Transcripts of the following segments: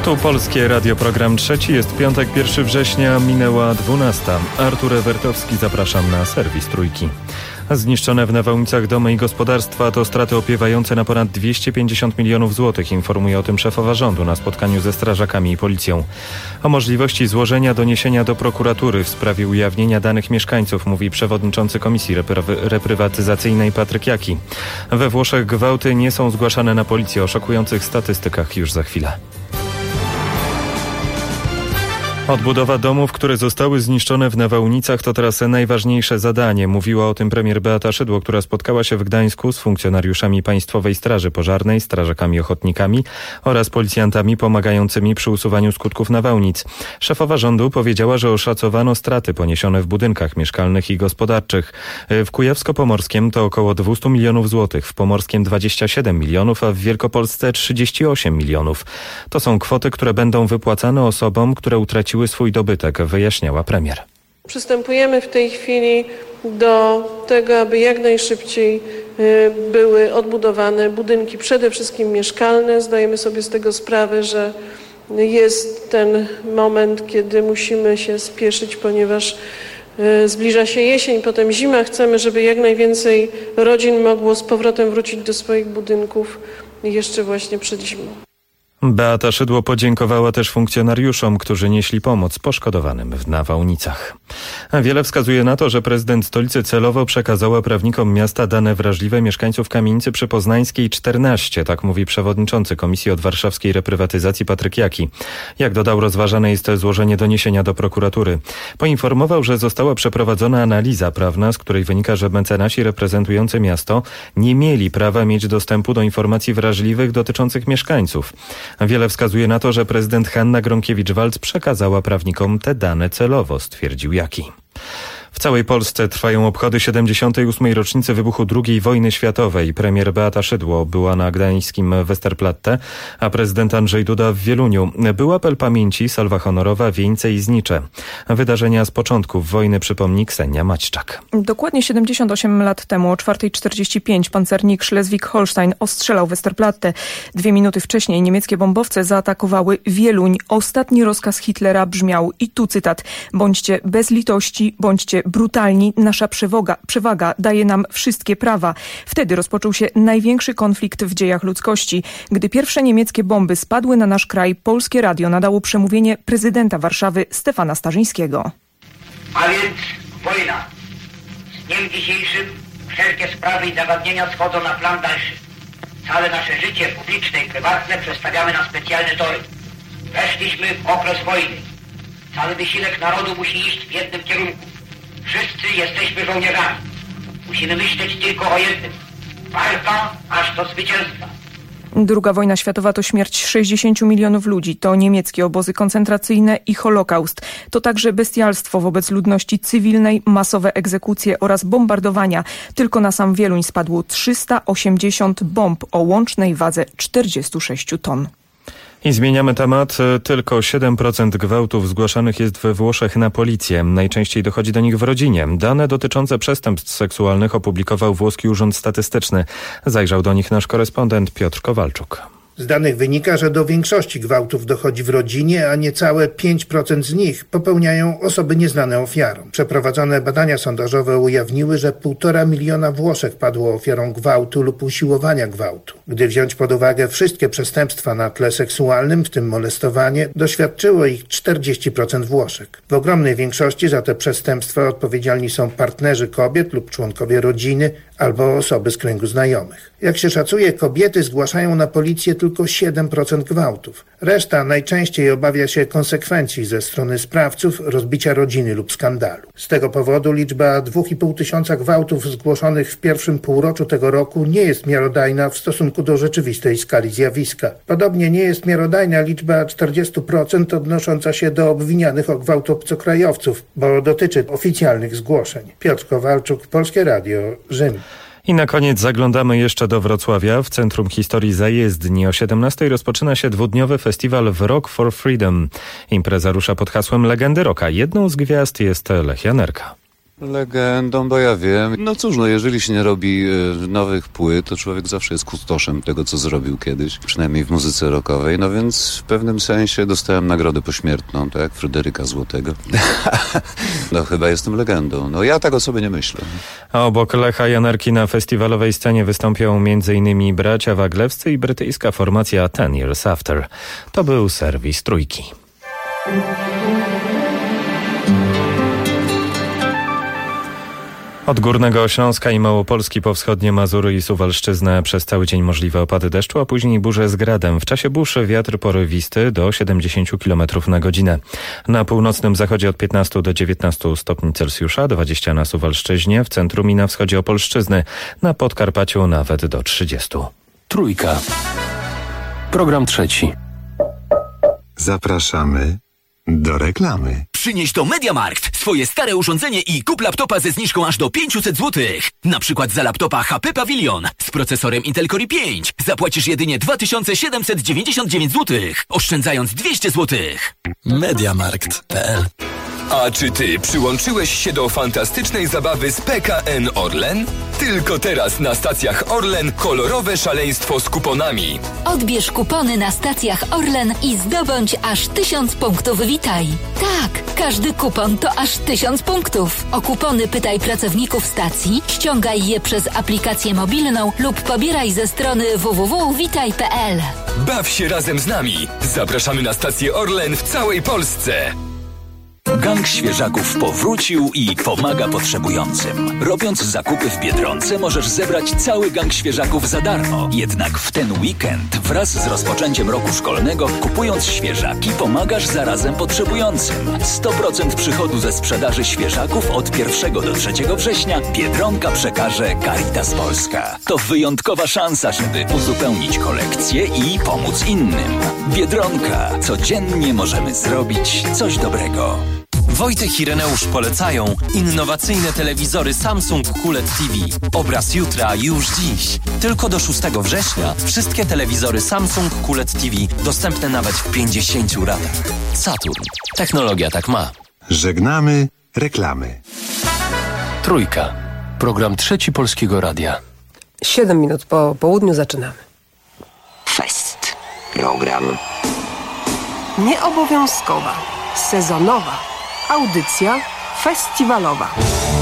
Tu Polskie Radio, program trzeci. Jest piątek, 1 września, minęła 12. Artur Ewertowski, zapraszam na serwis Trójki. Zniszczone w Nawałnicach domy i gospodarstwa to straty opiewające na ponad 250 milionów złotych, informuje o tym szefowa rządu na spotkaniu ze strażakami i policją. O możliwości złożenia doniesienia do prokuratury w sprawie ujawnienia danych mieszkańców mówi przewodniczący Komisji Reprywatyzacyjnej Patryk Jaki. We Włoszech gwałty nie są zgłaszane na policję, o szokujących statystykach już za chwilę. Odbudowa domów, które zostały zniszczone w Nawałnicach, to teraz najważniejsze zadanie. Mówiła o tym premier Beata Szydło, która spotkała się w Gdańsku z funkcjonariuszami Państwowej Straży Pożarnej, strażakami ochotnikami oraz policjantami pomagającymi przy usuwaniu skutków nawałnic. Szefowa rządu powiedziała, że oszacowano straty poniesione w budynkach mieszkalnych i gospodarczych. W Kujawsko-Pomorskiem to około 200 milionów złotych, w Pomorskiem 27 milionów, a w Wielkopolsce 38 milionów. To są kwoty, które będą wypłacane osobom, które utraciły swój dobytek, wyjaśniała premier. Przystępujemy w tej chwili do tego, aby jak najszybciej były odbudowane budynki, przede wszystkim mieszkalne. Zdajemy sobie z tego sprawę, że jest ten moment, kiedy musimy się spieszyć, ponieważ zbliża się jesień, potem zima. Chcemy, żeby jak najwięcej rodzin mogło z powrotem wrócić do swoich budynków jeszcze właśnie przed zimą. Beata Szydło podziękowała też funkcjonariuszom, którzy nieśli pomoc poszkodowanym w nawałnicach. Wiele wskazuje na to, że prezydent stolicy celowo przekazała prawnikom miasta dane wrażliwe mieszkańców kamienicy przy Poznańskiej 14, tak mówi przewodniczący Komisji od Warszawskiej Reprywatyzacji Patryk Jaki. Jak dodał, rozważane jest złożenie doniesienia do prokuratury. Poinformował, że została przeprowadzona analiza prawna, z której wynika, że mecenasi reprezentujący miasto nie mieli prawa mieć dostępu do informacji wrażliwych dotyczących mieszkańców. Wiele wskazuje na to, że prezydent Hanna Gronkiewicz-Waltz przekazała prawnikom te dane celowo, stwierdził Jaki. W całej Polsce trwają obchody 78. rocznicy wybuchu II wojny światowej. Premier Beata Szydło była na gdańskim Westerplatte, a prezydent Andrzej Duda w Wieluniu. Był apel pamięci, salwa honorowa, wieńce i znicze. Wydarzenia z początków wojny przypomni Ksenia Maćczak. Dokładnie 78 lat temu o 4:45 pancernik Schleswig-Holstein ostrzelał Westerplatte. 2 minuty wcześniej niemieckie bombowce zaatakowały Wieluń. Ostatni rozkaz Hitlera brzmiał, i tu cytat: bądźcie bez litości, bądźcie brutalni, nasza przewaga daje nam wszystkie prawa. Wtedy rozpoczął się największy konflikt w dziejach ludzkości. Gdy pierwsze niemieckie bomby spadły na nasz kraj, Polskie Radio nadało przemówienie prezydenta Warszawy Stefana Starzyńskiego. A więc wojna. Z dniem dzisiejszym wszelkie sprawy i zagadnienia schodzą na plan dalszy. Całe nasze życie publiczne i prywatne przestawiamy na specjalne tory. Weszliśmy w okres wojny. Cały wysiłek narodu musi iść w jednym kierunku. Wszyscy jesteśmy żołnierzami. Musimy myśleć tylko o jednym. Walka aż do zwycięstwa. Druga wojna światowa to śmierć 60 milionów ludzi. To niemieckie obozy koncentracyjne i Holokaust. To także bestialstwo wobec ludności cywilnej, masowe egzekucje oraz bombardowania. Tylko na sam Wieluń spadło 380 bomb o łącznej wadze 46 ton. I zmieniamy temat. Tylko 7% gwałtów zgłaszanych jest we Włoszech na policję. Najczęściej dochodzi do nich w rodzinie. Dane dotyczące przestępstw seksualnych opublikował włoski Urząd Statystyczny. Zajrzał do nich nasz korespondent Piotr Kowalczuk. Z danych wynika, że do większości gwałtów dochodzi w rodzinie, a niecałe 5% z nich popełniają osoby nieznane ofiarom. Przeprowadzone badania sondażowe ujawniły, że 1,5 miliona Włoszek padło ofiarą gwałtu lub usiłowania gwałtu. Gdy wziąć pod uwagę wszystkie przestępstwa na tle seksualnym, w tym molestowanie, doświadczyło ich 40% Włoszek. W ogromnej większości za te przestępstwa odpowiedzialni są partnerzy kobiet lub członkowie rodziny albo osoby z kręgu znajomych. Jak się szacuje, kobiety zgłaszają na policję tylko 7% gwałtów. Reszta najczęściej obawia się konsekwencji ze strony sprawców, rozbicia rodziny lub skandalu. Z tego powodu liczba 2,5 tysiąca gwałtów zgłoszonych w pierwszym półroczu tego roku nie jest miarodajna w stosunku do rzeczywistej skali zjawiska. Podobnie nie jest miarodajna liczba 40% odnosząca się do obwinianych o gwałt obcokrajowców, bo dotyczy oficjalnych zgłoszeń. Piotr Kowalczuk, Polskie Radio, Rzym. I na koniec zaglądamy jeszcze do Wrocławia. W Centrum Historii Zajezdni o 17:00 rozpoczyna się dwudniowy festiwal w Rock for Freedom. Impreza rusza pod hasłem Legendy Rocka. Jedną z gwiazd jest Lech Janerka. Legendą, bo ja wiem. No cóż, jeżeli się nie robi nowych płyt, to człowiek zawsze jest kustoszem tego, co zrobił kiedyś. Przynajmniej w muzyce rockowej. No więc w pewnym sensie dostałem nagrodę pośmiertną, tak jak Fryderyka Złotego. No chyba jestem legendą. No ja tak o sobie nie myślę. A obok Lecha Janerki na festiwalowej scenie wystąpią m.in. bracia Waglewscy i brytyjska formacja 10 Years After. To był serwis Trójki. Od Górnego Śląska i Małopolski po wschodnie Mazury i Suwalszczyznę przez cały dzień możliwe opady deszczu, a później burze z gradem. W czasie burzy wiatr porywisty do 70 km na godzinę. Na północnym zachodzie od 15 do 19 stopni Celsjusza, 20 na Suwalszczyźnie, w centrum i na wschodzie Opolszczyzny, na Podkarpaciu nawet do 30. Trójka. Program trzeci. Zapraszamy do reklamy. Przynieś do MediaMarkt swoje stare urządzenie i kup laptopa ze zniżką aż do 500 zł. Na przykład za laptopa HP Pavilion z procesorem Intel Core i5 zapłacisz jedynie 2799 zł, oszczędzając 200 zł. MediaMarkt.pl. A czy ty przyłączyłeś się do fantastycznej zabawy z PKN Orlen? Tylko teraz na stacjach Orlen kolorowe szaleństwo z kuponami. Odbierz kupony na stacjach Orlen i zdobądź aż 1000 punktów Witaj. Tak, każdy kupon to aż 1000 punktów. O kupony pytaj pracowników stacji, ściągaj je przez aplikację mobilną lub pobieraj ze strony www.witaj.pl. Baw się razem z nami. Zapraszamy na stację Orlen w całej Polsce. Gang Świeżaków powrócił i pomaga potrzebującym. Robiąc zakupy w Biedronce możesz zebrać cały gang świeżaków za darmo. Jednak w ten weekend wraz z rozpoczęciem roku szkolnego, kupując świeżaki, pomagasz zarazem potrzebującym. 100% przychodu ze sprzedaży świeżaków od 1 do 3 września Biedronka przekaże Caritas Polska. To wyjątkowa szansa, żeby uzupełnić kolekcję i pomóc innym. Biedronka. Codziennie możemy zrobić coś dobrego. Wojtek i Reneusz polecają innowacyjne telewizory Samsung QLED TV. Obraz jutra już dziś. Tylko do 6 września wszystkie telewizory Samsung QLED TV dostępne nawet w 50 ratach. Saturn. Technologia tak ma. Żegnamy reklamy. Trójka. Program trzeci Polskiego Radia. 7 minut po południu zaczynamy. Fest. Program nieobowiązkowa, sezonowa, audycja festiwalowa.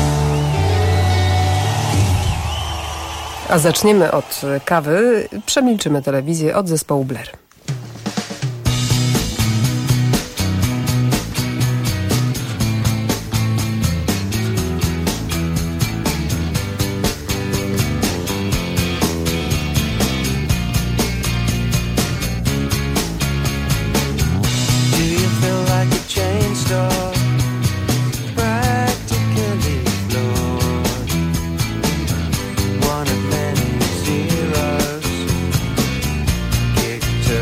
A zaczniemy od kawy. Przemilczymy telewizję od zespołu Blair. To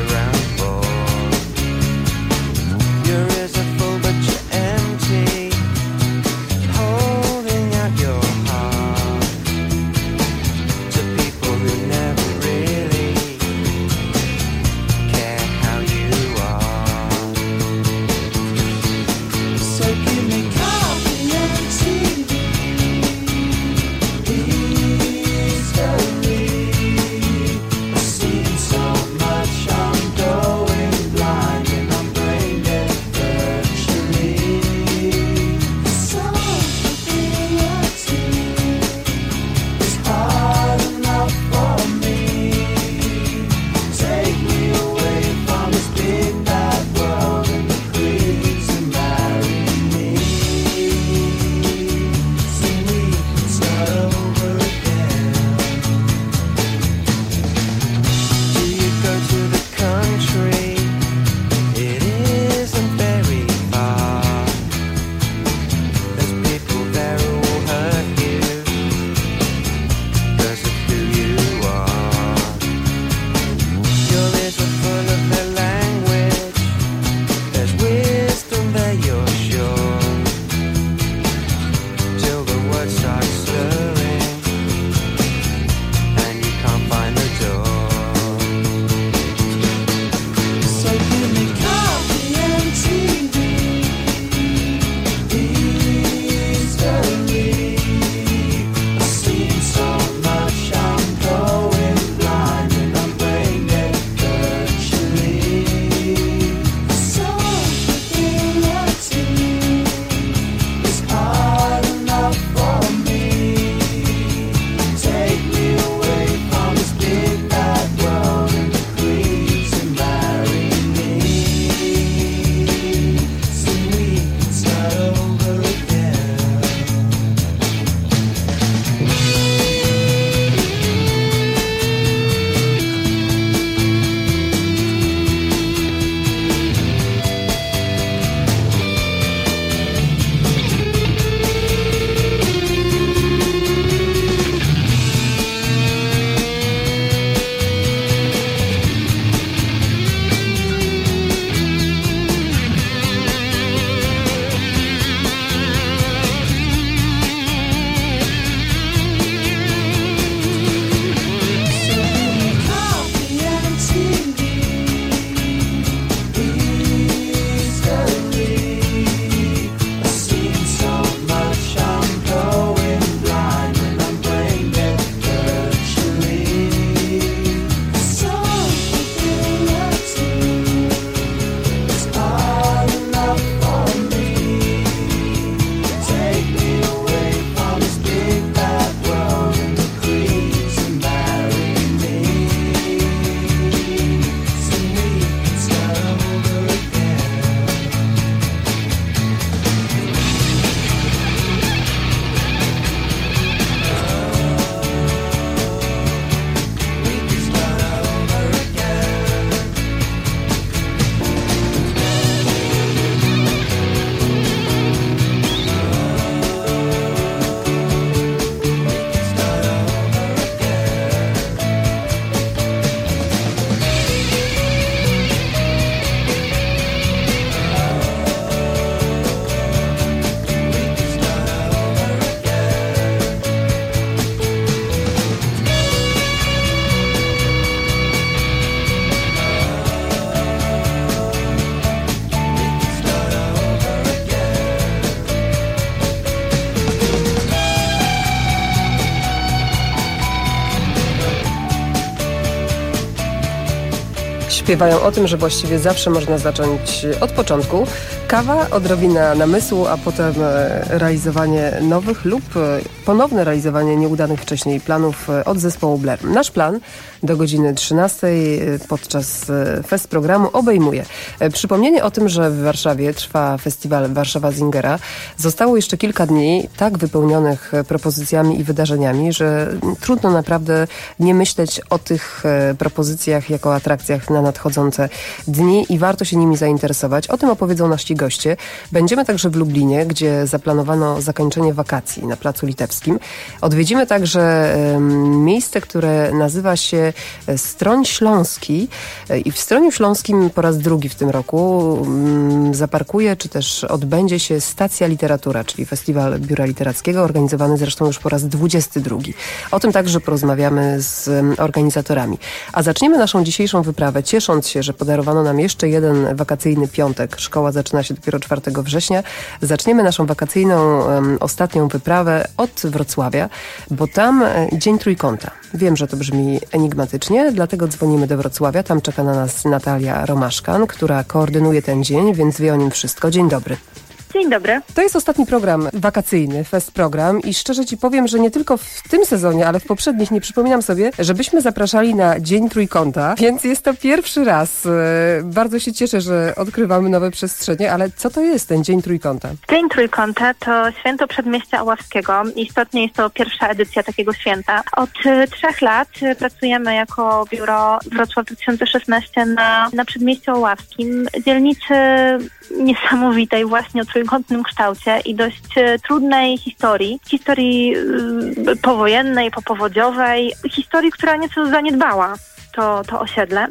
Śpiewają o tym, że właściwie zawsze można zacząć od początku. Kawa, odrobina namysłu, a potem realizowanie nowych lub ponowne realizowanie nieudanych wcześniej planów od zespołu Blair. Nasz plan do godziny 13 podczas fest programu obejmuje przypomnienie o tym, że w Warszawie trwa festiwal Warszawa Singera. Zostało jeszcze kilka dni tak wypełnionych propozycjami i wydarzeniami, że trudno naprawdę nie myśleć o tych propozycjach jako atrakcjach na nadchodzące dni i warto się nimi zainteresować. O tym opowiedzą nasi goście. Będziemy także w Lublinie, gdzie zaplanowano zakończenie wakacji na Placu Litewskim. Odwiedzimy także miejsce, które nazywa się Stroń Śląski i w Stroniu Śląskim po raz drugi w tym roku zaparkuje, czy też odbędzie się Stacja Literatura, czyli festiwal biura literackiego, organizowany zresztą już po raz 22. O tym także porozmawiamy z organizatorami. A zaczniemy naszą dzisiejszą wyprawę, ciesząc się, że podarowano nam jeszcze jeden wakacyjny piątek. Szkoła zaczyna się dopiero 4 września. Zaczniemy naszą wakacyjną ostatnią wyprawę od Wrocławia, bo tam Dzień Trójkąta. Wiem, że to brzmi enigmatycznie, dlatego dzwonimy do Wrocławia. Tam czeka na nas Natalia Romaszkan, która koordynuje ten dzień, więc wie o nim wszystko. Dzień dobry. Dzień dobry. To jest ostatni program wakacyjny, fest program i szczerze Ci powiem, że nie tylko w tym sezonie, ale w poprzednich nie przypominam sobie, żebyśmy zapraszali na Dzień Trójkąta, więc jest to pierwszy raz. Bardzo się cieszę, że odkrywamy nowe przestrzenie, ale co to jest ten Dzień Trójkąta? Dzień Trójkąta to święto Przedmieścia Oławskiego. Istotnie jest to pierwsza edycja takiego święta. Od 3 lat pracujemy jako biuro Wrocław 2016 na Przedmieściu Oławskim, dzielnicy niesamowitej właśnie o trójkątnym kształcie i dość trudnej historii powojennej, popowodziowej, historii, która nieco zaniedbała to osiedle,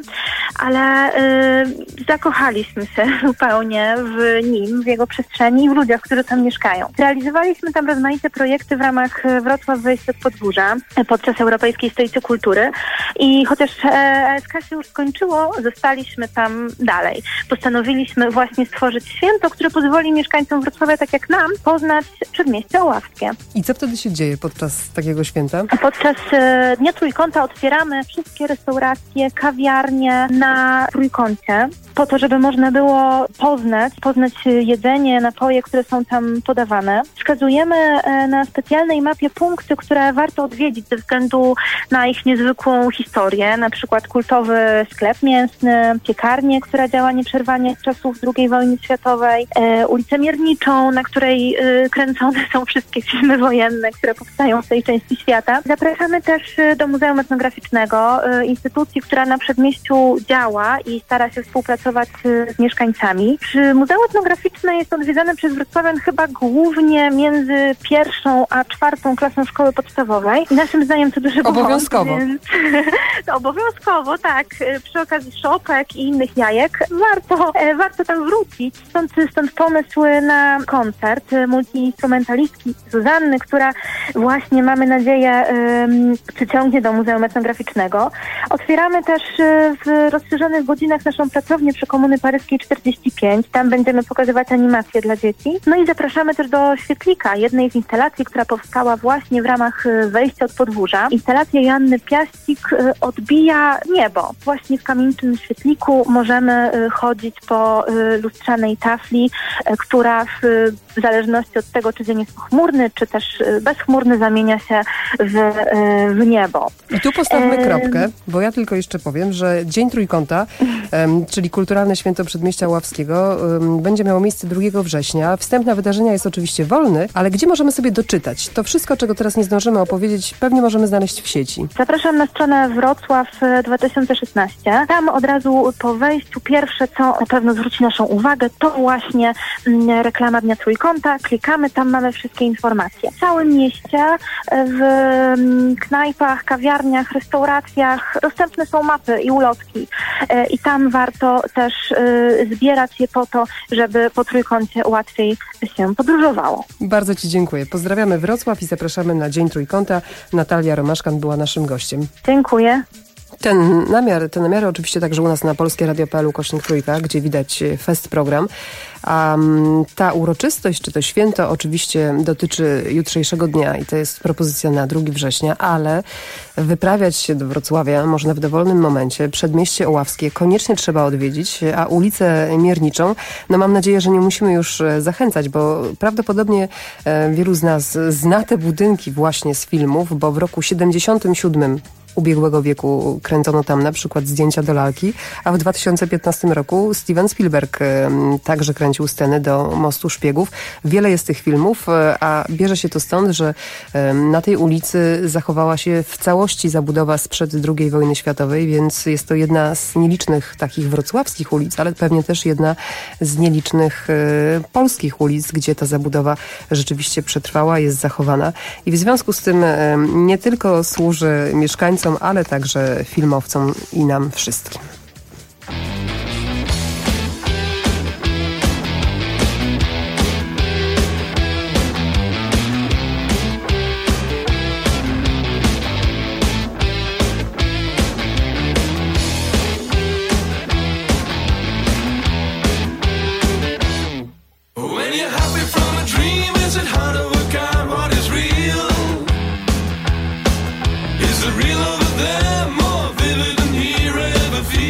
ale zakochaliśmy się zupełnie w nim, w jego przestrzeni i w ludziach, którzy tam mieszkają. Realizowaliśmy tam rozmaite projekty w ramach Wrocław Wejście od Podgórza podczas Europejskiej Stolicy Kultury i chociaż ESK się już skończyło, zostaliśmy tam dalej. Postanowiliśmy właśnie stworzyć święto, które pozwoli mieszkańcom Wrocławia, tak jak nam, poznać Przedmieście Oławskie. I co wtedy się dzieje podczas takiego święta? Podczas Dnia Trójkąta otwieramy wszystkie restauracje, kawiarnie na Trójkącie, po to, żeby można było poznać jedzenie, napoje, które są tam podawane. Wskazujemy na specjalnej mapie punkty, które warto odwiedzić ze względu na ich niezwykłą historię, na przykład kultowy sklep mięsny, piekarnię, która działa nieprzerwanie z czasów II wojny światowej, ulicę Mierniczą, na której kręcone są wszystkie filmy wojenne, które powstają w tej części świata. Zapraszamy też do Muzeum Etnograficznego, instytucji, która na Przedmieściu działa i stara się współpracować z mieszkańcami. Muzeum Etnograficzne jest odwiedzane przez wrocławian chyba głównie między 1. a 4. klasą szkoły podstawowej. I naszym zdaniem to duży obowiązkowo. To obowiązkowo, tak. Przy okazji szopek i innych jajek warto tam wrócić. Stąd pomysł na koncert multiinstrumentalistki Zuzanny, która właśnie, mamy nadzieję, przyciągnie do Muzeum Etnograficznego. Otwieramy też w rozszerzonych godzinach naszą pracownię przy Komuny Paryskiej 45. Tam będziemy pokazywać animacje dla dzieci. No i zapraszamy też do Świetlika, jednej z instalacji, która powstała właśnie w ramach Wejścia od Podwórza. Instalacja Joanny Piaścik odbija niebo. Właśnie w kamienicznym świetliku możemy chodzić po lustrzanej tafli, która w zależności od tego, czy dzień jest pochmurny, czy też bezchmurny, zamienia się w niebo. I tu postawmy kropkę, bo ja tylko jeszcze powiem, że Dzień Trójkąta, czyli Kulturalne Święto Przedmieścia Oławskiego, będzie miało miejsce 2 września. Wstęp na wydarzenia jest oczywiście wolny, ale gdzie możemy sobie doczytać? To wszystko, czego teraz nie zdążymy opowiedzieć, pewnie możemy znaleźć w sieci. Zapraszam na stronę Wrocław 2016. Tam od razu po wejściu pierwsze, co na pewno zwróci naszą uwagę, to właśnie reklama Dnia Trójkąta. Klikamy, tam mamy wszystkie informacje. W całym mieście, w knajpach, kawiarniach, restauracjach dostępne są mapy i ulotki. I tam warto też zbierać je po to, żeby po Trójkącie łatwiej się podróżowało. Bardzo Ci dziękuję. Pozdrawiamy Wrocław i zapraszamy na Dzień Trójkąta. Natalia Romaszkan była naszym gościem. Dziękuję. Te namiary oczywiście także u nas na polskieradio.pl/trójka, gdzie widać Fest program. A ta uroczystość, czy to święto oczywiście dotyczy jutrzejszego dnia i to jest propozycja na 2 września, ale wyprawiać się do Wrocławia można w dowolnym momencie. Przedmieście Oławskie koniecznie trzeba odwiedzić, a ulicę Mierniczą, no mam nadzieję, że nie musimy już zachęcać, bo prawdopodobnie wielu z nas zna te budynki właśnie z filmów, bo w roku 77 ubiegłego wieku kręcono tam na przykład Zdjęcia do lalki, a w 2015 roku Steven Spielberg także kręcił scenę do Mostu Szpiegów. Wiele jest tych filmów, a bierze się to stąd, że na tej ulicy zachowała się w całości zabudowa sprzed II wojny światowej, więc jest to jedna z nielicznych takich wrocławskich ulic, ale pewnie też jedna z nielicznych polskich ulic, gdzie ta zabudowa rzeczywiście przetrwała, jest zachowana i w związku z tym nie tylko służy mieszkańcom, ale także filmowcom i nam wszystkim. Is the real over there more vivid than here ever feels?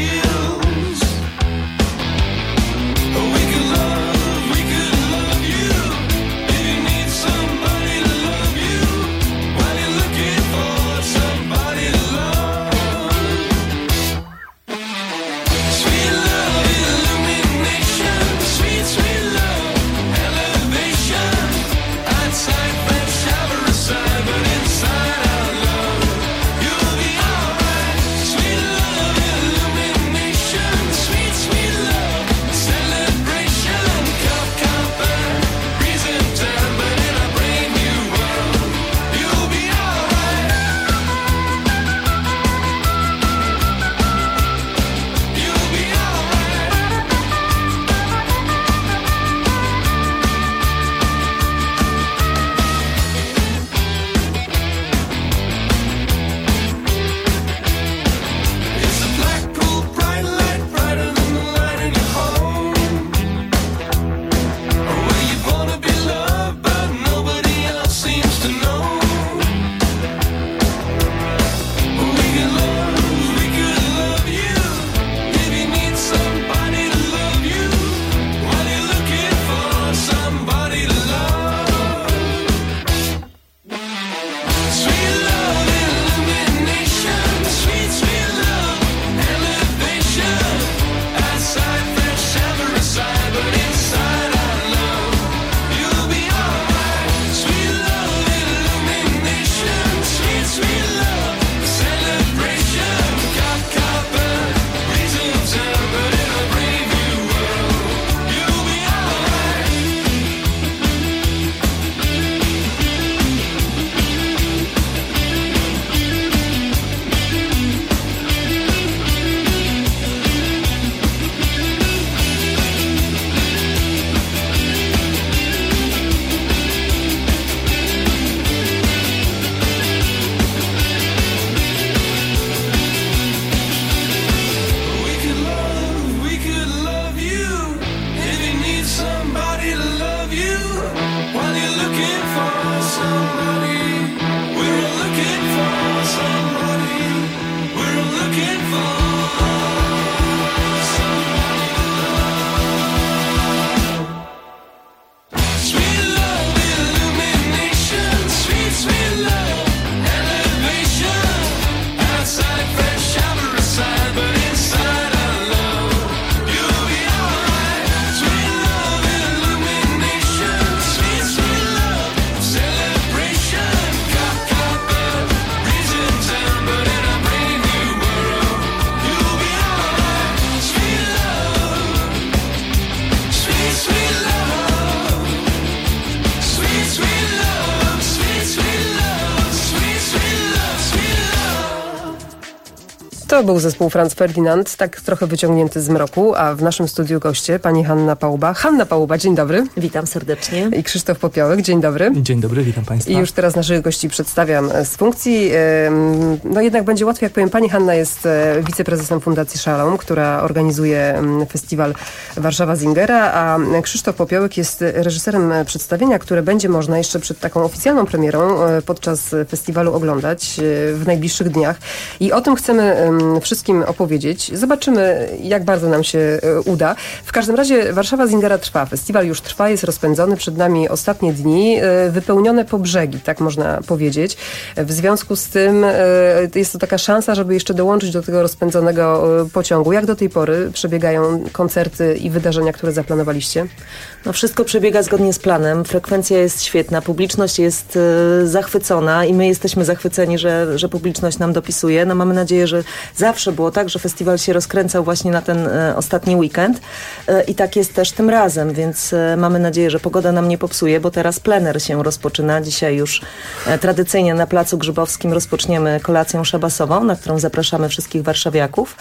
To był zespół Franz Ferdinand, tak trochę wyciągnięty z mroku, a w naszym studiu goście pani Hanna Pałuba. Hanna Pałuba, dzień dobry. Witam serdecznie. I Krzysztof Popiołek, dzień dobry. Dzień dobry, witam państwa. I już teraz naszych gości przedstawiam z funkcji. No jednak będzie łatwiej, jak powiem. Pani Hanna jest wiceprezesem Fundacji Szalom, która organizuje festiwal Warszawa Singera, a Krzysztof Popiołek jest reżyserem przedstawienia, które będzie można jeszcze przed taką oficjalną premierą podczas festiwalu oglądać w najbliższych dniach. I o tym chcemy wszystkim opowiedzieć. Zobaczymy, jak bardzo nam się uda. W każdym razie Warszawa Singera trwa. Festiwal już trwa, jest rozpędzony. Przed nami ostatnie dni, wypełnione po brzegi, tak można powiedzieć. W związku z tym jest to taka szansa, żeby jeszcze dołączyć do tego rozpędzonego pociągu. Jak do tej pory przebiegają koncerty i wydarzenia, które zaplanowaliście? No wszystko przebiega zgodnie z planem. Frekwencja jest świetna, publiczność jest zachwycona i my jesteśmy zachwyceni, że publiczność nam dopisuje. No mamy nadzieję, że zawsze było tak, że festiwal się rozkręcał właśnie na ten ostatni weekend i tak jest też tym razem, więc mamy nadzieję, że pogoda nam nie popsuje, bo teraz plener się rozpoczyna. Dzisiaj już tradycyjnie na Placu Grzybowskim rozpoczniemy kolację szabasową, na którą zapraszamy wszystkich warszawiaków.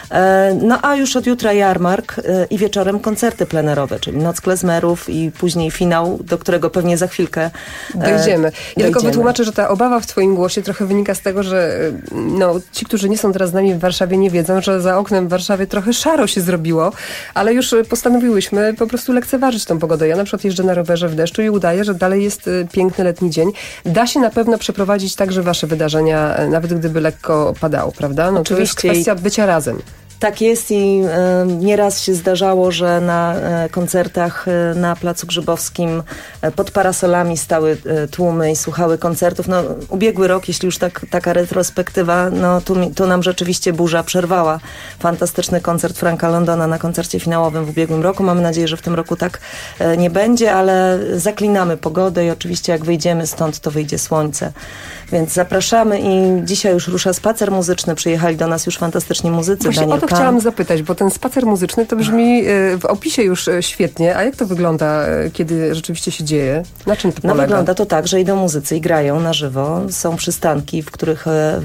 No a już od jutra jarmark i wieczorem koncerty plenerowe, czyli Noc Klezmerów i później finał, do którego pewnie za chwilkę dojdziemy. Ja tylko wytłumaczę, że ta obawa w twoim głosie trochę wynika z tego, że ci, którzy nie są teraz z nami w Warszawie, nie wiedzą, że za oknem w Warszawie trochę szaro się zrobiło, ale już postanowiłyśmy po prostu lekceważyć tą pogodę. Ja na przykład jeżdżę na rowerze w deszczu i udaję, że dalej jest piękny letni dzień. Da się na pewno przeprowadzić także wasze wydarzenia, nawet gdyby lekko padało, prawda? No to jest kwestia bycia razem. Tak jest i nieraz się zdarzało, że na koncertach na Placu Grzybowskim pod parasolami stały tłumy i słuchały koncertów. No, ubiegły rok, jeśli już taka retrospektywa, no tu nam rzeczywiście burza przerwała. Fantastyczny koncert Franka Londona na koncercie finałowym w ubiegłym roku. Mamy nadzieję, że w tym roku tak nie będzie, ale zaklinamy pogodę i oczywiście jak wyjdziemy stąd, to wyjdzie słońce. Więc zapraszamy i dzisiaj już rusza spacer muzyczny. Przyjechali do nas już fantastyczni muzycy. Właśnie Daniel o to chciałam zapytać, bo ten spacer muzyczny to brzmi w opisie już świetnie. A jak to wygląda, kiedy rzeczywiście się dzieje? Na czym to polega? No wygląda to tak, że idą muzycy i grają na żywo. Są przystanki, w których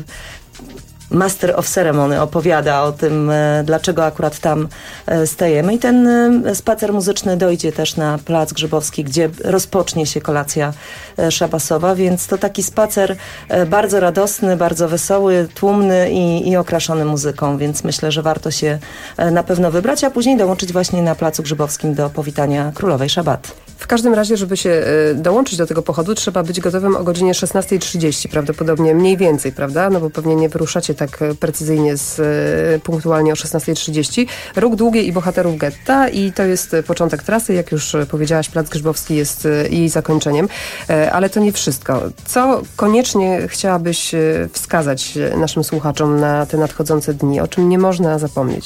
Master of Ceremony opowiada o tym, dlaczego akurat tam stajemy. I ten spacer muzyczny dojdzie też na Plac Grzybowski, gdzie rozpocznie się kolacja szabasowa, więc to taki spacer bardzo radosny, bardzo wesoły, tłumny i okraszony muzyką, więc myślę, że warto się na pewno wybrać, a później dołączyć właśnie na Placu Grzybowskim do powitania Królowej Szabaty. W każdym razie, żeby się dołączyć do tego pochodu, trzeba być gotowym o godzinie 16:30, prawdopodobnie mniej więcej, prawda? No bo pewnie nie wyruszacie tak precyzyjnie punktualnie o 16:30. Róg Długiej i Bohaterów Getta i to jest początek trasy, jak już powiedziałaś, Plac Grzybowski jest jej zakończeniem, ale to nie wszystko. Co koniecznie chciałabyś wskazać naszym słuchaczom na te nadchodzące dni, o czym nie można zapomnieć?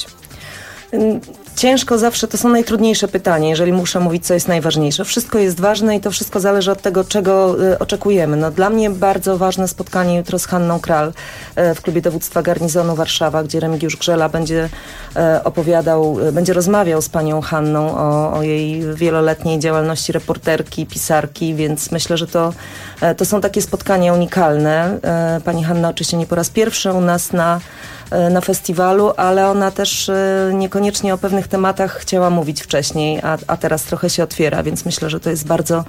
Ciężko zawsze, to są najtrudniejsze pytania, jeżeli muszę mówić, co jest najważniejsze. Wszystko jest ważne i to wszystko zależy od tego, czego oczekujemy. No, dla mnie bardzo ważne spotkanie jutro z Hanną Kral w Klubie Dowództwa Garnizonu Warszawa, gdzie Remigiusz Grzela będzie będzie rozmawiał z panią Hanną o jej wieloletniej działalności reporterki, pisarki, więc myślę, że to są takie spotkania unikalne. Pani Hanna oczywiście nie po raz pierwszy u nas na festiwalu, ale ona też niekoniecznie o pewnych tematach chciała mówić wcześniej, a teraz trochę się otwiera, więc myślę, że to jest bardzo,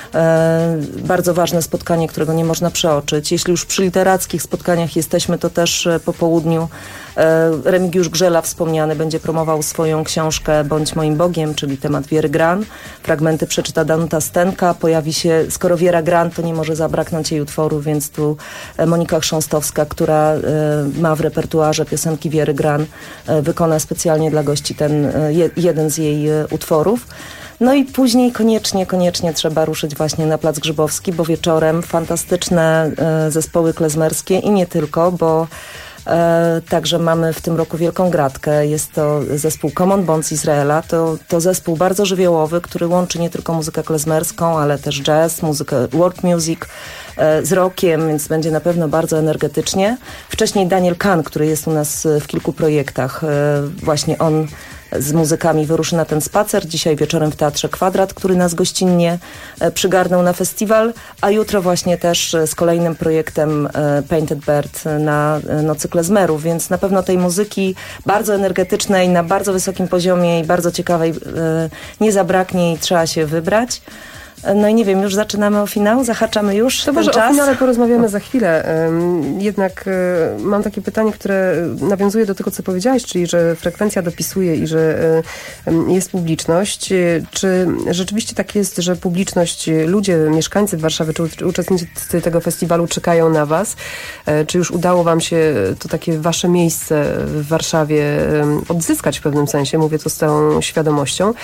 bardzo ważne spotkanie, którego nie można przeoczyć. Jeśli już przy literackich spotkaniach jesteśmy, to też po południu Remigiusz Grzela wspomniany będzie promował swoją książkę Bądź moim Bogiem, czyli temat Wiery Gran. Fragmenty przeczyta Danuta Stenka. Pojawi się, skoro Wiera Gran, to nie może zabraknąć jej utworu, więc tu Monika Chrząstowska, która ma w repertuarze piosenki Wiery Gran, wykona specjalnie dla gości jeden z jej utworów. No i później koniecznie trzeba ruszyć właśnie na Plac Grzybowski, bo wieczorem fantastyczne zespoły klezmerskie i nie tylko, bo także mamy w tym roku wielką gratkę. Jest to zespół Common Bond z Izraela. To zespół bardzo żywiołowy, który łączy nie tylko muzykę klezmerską, ale też jazz, muzykę world music z rockiem, więc będzie na pewno bardzo energetycznie. Wcześniej Daniel Kahn, który jest u nas w kilku projektach. Właśnie on z muzykami wyruszy na ten spacer. Dzisiaj wieczorem w Teatrze Kwadrat, który nas gościnnie przygarnął na festiwal, a jutro właśnie też z kolejnym projektem Painted Bird na Nocy Klezmerów, więc na pewno tej muzyki bardzo energetycznej, na bardzo wysokim poziomie i bardzo ciekawej nie zabraknie i trzeba się wybrać. No i nie wiem, już zaczynamy o finał? Zahaczamy już to ten czas? O finale porozmawiamy za chwilę. Jednak mam takie pytanie, które nawiązuje do tego, co powiedziałaś, czyli że frekwencja dopisuje i że jest publiczność. Czy rzeczywiście tak jest, że publiczność, ludzie, mieszkańcy Warszawy, czy uczestnicy tego festiwalu czekają na was? Czy już udało wam się to takie wasze miejsce w Warszawie odzyskać w pewnym sensie? Mówię to z całą świadomością.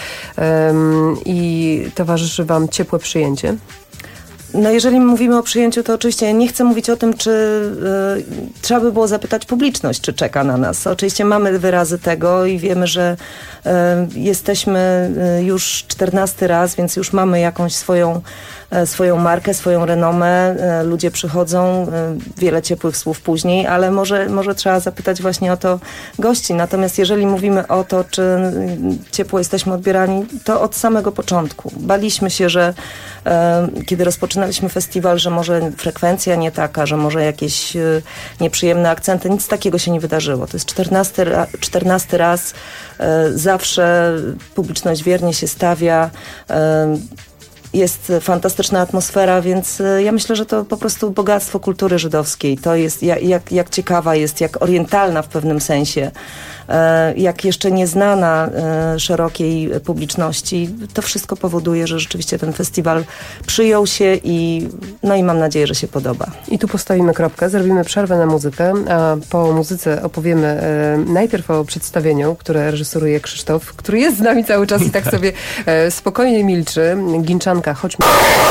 I towarzyszy wam ciepłe przyjęcie? No jeżeli mówimy o przyjęciu, to oczywiście nie chcę mówić o tym, czy trzeba by było zapytać publiczność, czy czeka na nas. Oczywiście mamy wyrazy tego i wiemy, że jesteśmy już 14 raz, więc już mamy jakąś swoją markę, swoją renomę. Ludzie przychodzą, wiele ciepłych słów później, ale może trzeba zapytać właśnie o to gości. Natomiast jeżeli mówimy o to, czy ciepło jesteśmy odbierani, to od samego początku. Baliśmy się, że kiedy rozpoczynaliśmy festiwal, że może frekwencja nie taka, że może jakieś nieprzyjemne akcenty. Nic takiego się nie wydarzyło. To jest 14 raz. Zawsze publiczność wiernie się stawia. Jest fantastyczna atmosfera, więc ja myślę, że to po prostu bogactwo kultury żydowskiej. To jest, jak ciekawa jest, jak orientalna w pewnym sensie, jak jeszcze nieznana szerokiej publiczności. To wszystko powoduje, że rzeczywiście ten festiwal przyjął się i mam nadzieję, że się podoba. I tu postawimy kropkę, zrobimy przerwę na muzykę, a po muzyce opowiemy najpierw o przedstawieniu, które reżyseruje Krzysztof, który jest z nami cały czas i tak sobie spokojnie milczy. Ginczanka, chodźmy.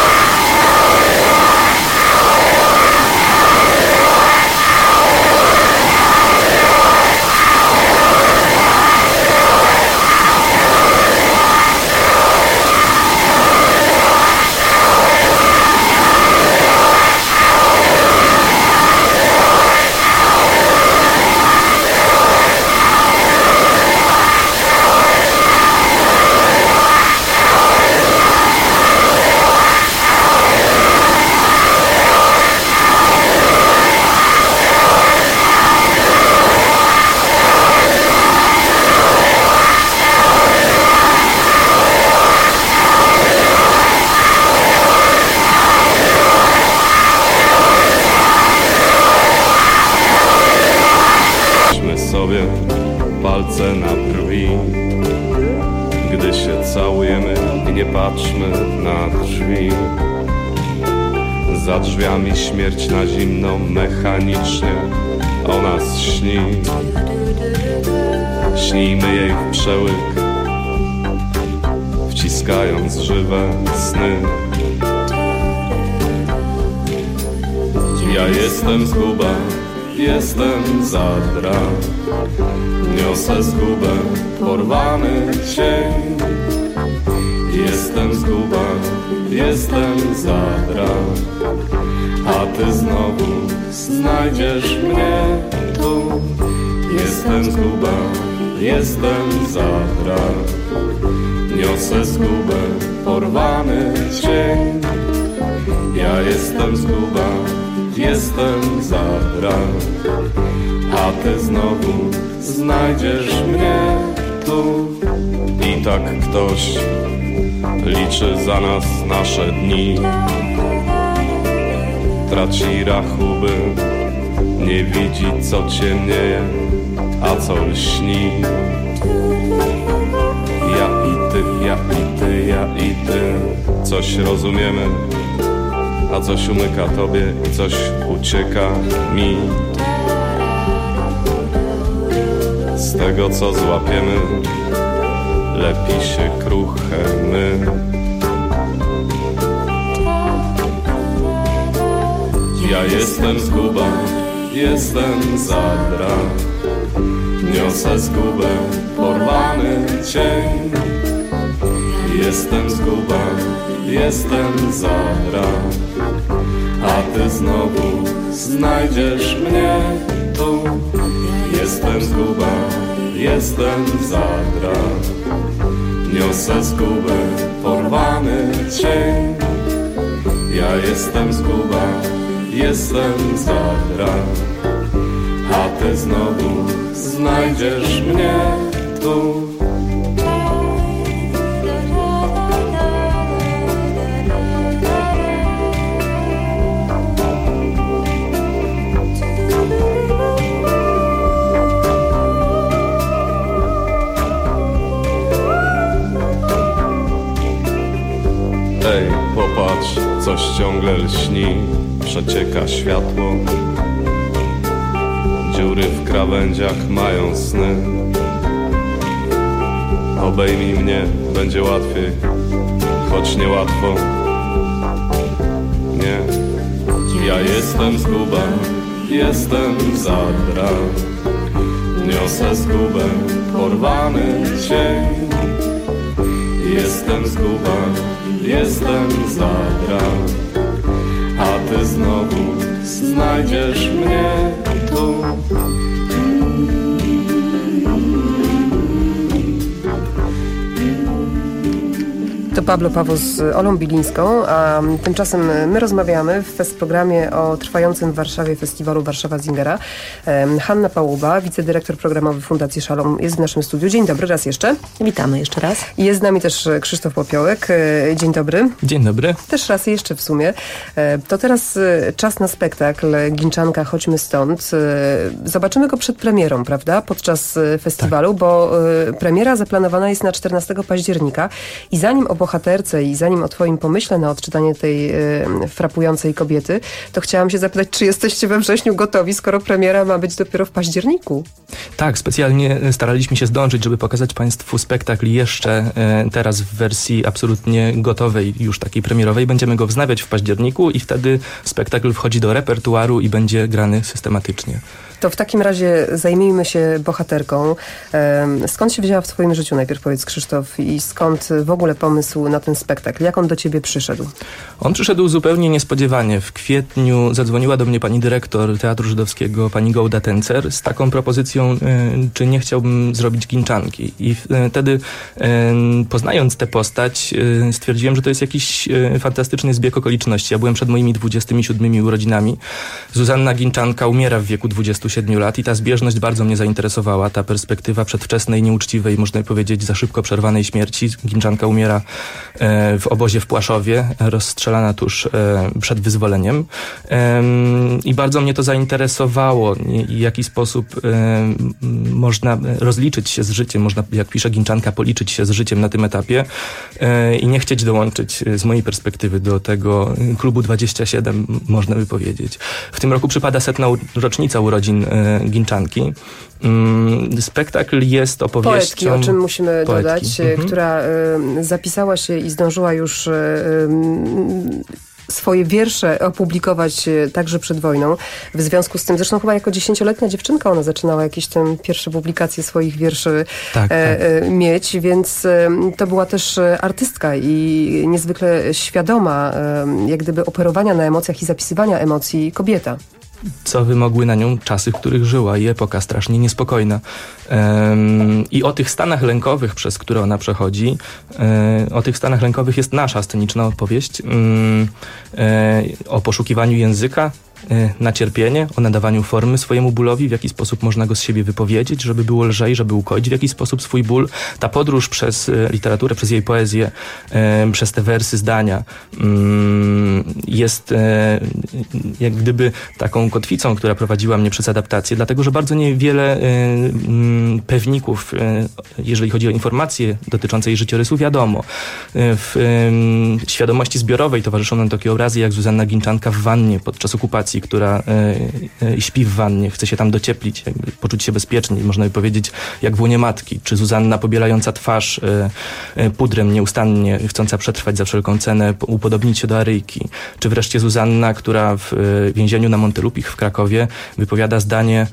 Palce na brwi, gdy się całujemy i nie patrzmy na drzwi. Za drzwiami śmierć na zimno, mechanicznie o nas śni. Śnijmy jej w przełyk, wciskając żywe sny. Ja jestem zguba, jestem zadra. Niosę zgubę, porwany cień. Jestem zguba, jestem zadra. A ty znowu znajdziesz mnie tu. Jestem zguba, jestem zadra. Niosę zgubę, porwany cień. Ja jestem zguba, jestem zadra. A ty znowu znajdziesz mnie tu. I tak ktoś liczy za nas nasze dni. Traci rachuby, nie widzi co ciemnieje, a co lśni. Ja i ty, ja i ty, ja i ty. Coś rozumiemy, a coś umyka tobie i coś ucieka mi. Z tego co złapiemy, lepi się kruche my. Ja jestem zguba, jestem zadra. Niosę zgubę, porwany cień. Jestem zguba, jestem zadra. A ty znowu znajdziesz mnie tu. Jestem zguba, jestem Zadra. Niosę zgubę, porwany cień. Ja jestem zguba, jestem Zadra. A ty znowu znajdziesz mnie tu. Ej, popatrz, coś ciągle lśni, przecieka światło. Dziury w krawędziach mają sny. Obejmij mnie, będzie łatwiej, choć niełatwo. Nie, ja jestem zguba, jestem Zadra. Niosę zgubę, porwany cień. Jestem zguba, jestem Zadra. A ty znowu znajdziesz mnie tu. To Pablo Paweł z Olą Bilińską, a tymczasem my rozmawiamy w Fest programie o trwającym w Warszawie festiwalu Warszawa Singera. Hanna Pałuba, wicedyrektor programowy Fundacji Szalom, jest w naszym studiu. Dzień dobry raz jeszcze. Witamy jeszcze raz. Jest z nami też Krzysztof Popiołek. Dzień dobry. Dzień dobry. Też raz jeszcze w sumie. To teraz czas na spektakl Ginczanka Chodźmy stąd. Zobaczymy go przed premierą, prawda? Podczas festiwalu, tak. Bo premiera zaplanowana jest na 14 października i zanim o bohaterce i zanim o twoim pomyśle na odczytanie tej frapującej kobiety, to chciałam się zapytać, czy jesteście we wrześniu gotowi, skoro premiera ma być dopiero w październiku? Tak, specjalnie staraliśmy się zdążyć, żeby pokazać Państwu spektakl jeszcze teraz w wersji absolutnie gotowej, już takiej premierowej. Będziemy go wznawiać w październiku i wtedy spektakl wchodzi do repertuaru i będzie grany systematycznie. To w takim razie zajmijmy się bohaterką. Skąd się wzięła w twoim życiu, najpierw powiedz Krzysztof, i skąd w ogóle pomysł na ten spektakl? Jak on do ciebie przyszedł? On przyszedł zupełnie niespodziewanie. W kwietniu zadzwoniła do mnie pani dyrektor Teatru Żydowskiego, pani Gołda Tencer, z taką propozycją, czy nie chciałbym zrobić Ginczanki. I wtedy, poznając tę postać, stwierdziłem, że to jest jakiś fantastyczny zbieg okoliczności. Ja byłem przed moimi 27 urodzinami. Zuzanna Ginczanka umiera w wieku 27 lat i ta zbieżność bardzo mnie zainteresowała. Ta perspektywa przedwczesnej, nieuczciwej, można powiedzieć, za szybko przerwanej śmierci. Ginczanka umiera w obozie w Płaszowie, rozstrzelana tuż przed wyzwoleniem. I bardzo mnie to zainteresowało. W jaki sposób można rozliczyć się z życiem, można, jak pisze Ginczanka, policzyć się z życiem na tym etapie i nie chcieć dołączyć z mojej perspektywy do tego klubu 27, można by powiedzieć. W tym roku przypada 100. rocznica urodzin Ginczanki. Spektakl jest opowieścią... Poetki, o czym musimy dodać, która zapisała się i zdążyła już swoje wiersze opublikować także przed wojną. W związku z tym, zresztą chyba jako 10-letnia dziewczynka ona zaczynała jakieś tam pierwsze publikacje swoich wierszy mieć, więc to była też artystka i niezwykle świadoma jak gdyby operowania na emocjach i zapisywania emocji kobieta. Co wymogły na nią czasy, w których żyła i epoka strasznie niespokojna. I o tych stanach lękowych, przez które ona przechodzi, o tych stanach lękowych jest nasza sceniczna opowieść. O poszukiwaniu języka na cierpienie, o nadawaniu formy swojemu bólowi, w jaki sposób można go z siebie wypowiedzieć, żeby było lżej, żeby ukoić w jakiś sposób swój ból. Ta podróż przez literaturę, przez jej poezję, przez te wersy, zdania jest jak gdyby taką kotwicą, która prowadziła mnie przez adaptację, dlatego, że bardzo niewiele pewników, jeżeli chodzi o informacje dotyczące jej życiorysu, wiadomo. W świadomości zbiorowej towarzyszą nam takie obrazy jak Zuzanna Ginczanka w wannie podczas okupacji, która śpi w wannie, chce się tam docieplić, jakby poczuć się bezpiecznie, można by powiedzieć, jak w łonie matki. Czy Zuzanna pobielająca twarz pudrem nieustannie, chcąca przetrwać za wszelką cenę, upodobnić się do Aryjki. Czy wreszcie Zuzanna, która w więzieniu na Montelupich w Krakowie wypowiada zdanie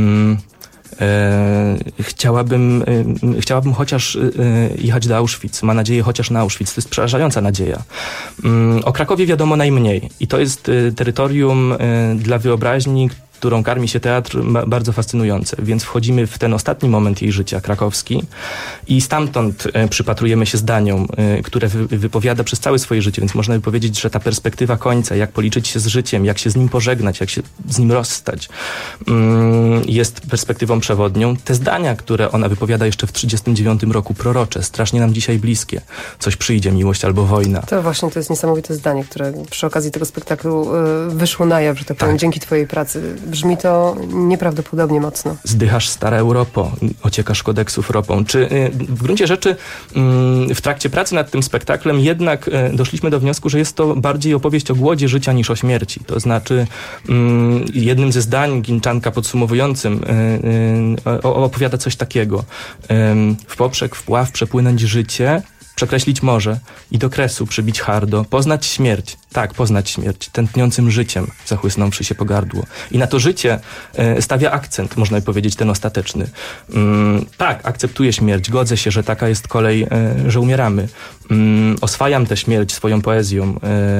chciałabym chociaż jechać do Auschwitz. Ma nadzieję chociaż na Auschwitz. To jest przerażająca nadzieja. O Krakowie wiadomo najmniej. I to jest terytorium dla wyobraźni, którą karmi się teatr, bardzo fascynujące. Więc wchodzimy w ten ostatni moment jej życia, krakowski, i stamtąd przypatrujemy się zdaniom, które wypowiada przez całe swoje życie. Więc można by powiedzieć, że ta perspektywa końca, jak policzyć się z życiem, jak się z nim pożegnać, jak się z nim rozstać, jest perspektywą przewodnią. Te zdania, które ona wypowiada jeszcze w 1939 roku, prorocze, strasznie nam dzisiaj bliskie. Coś przyjdzie, miłość albo wojna. To właśnie, to jest niesamowite zdanie, które przy okazji tego spektaklu wyszło na jaw, że tak powiem, dzięki twojej pracy. Brzmi to nieprawdopodobnie mocno. Zdychasz, stara Europo, ociekasz kodeksów ropą. Czy w gruncie rzeczy w trakcie pracy nad tym spektaklem jednak doszliśmy do wniosku, że jest to bardziej opowieść o głodzie życia niż o śmierci. To znaczy jednym ze zdań Ginczanka podsumowującym opowiada coś takiego. W poprzek, wpław, przepłynąć życie, przekreślić morze i do kresu przybić hardo, poznać śmierć. Tak, poznać śmierć, tętniącym życiem zachłysnąwszy się po gardło. I na to życie stawia akcent, można by powiedzieć, ten ostateczny. Tak, akceptuję śmierć, godzę się, że taka jest kolej, że umieramy. Oswajam tę śmierć swoją poezją,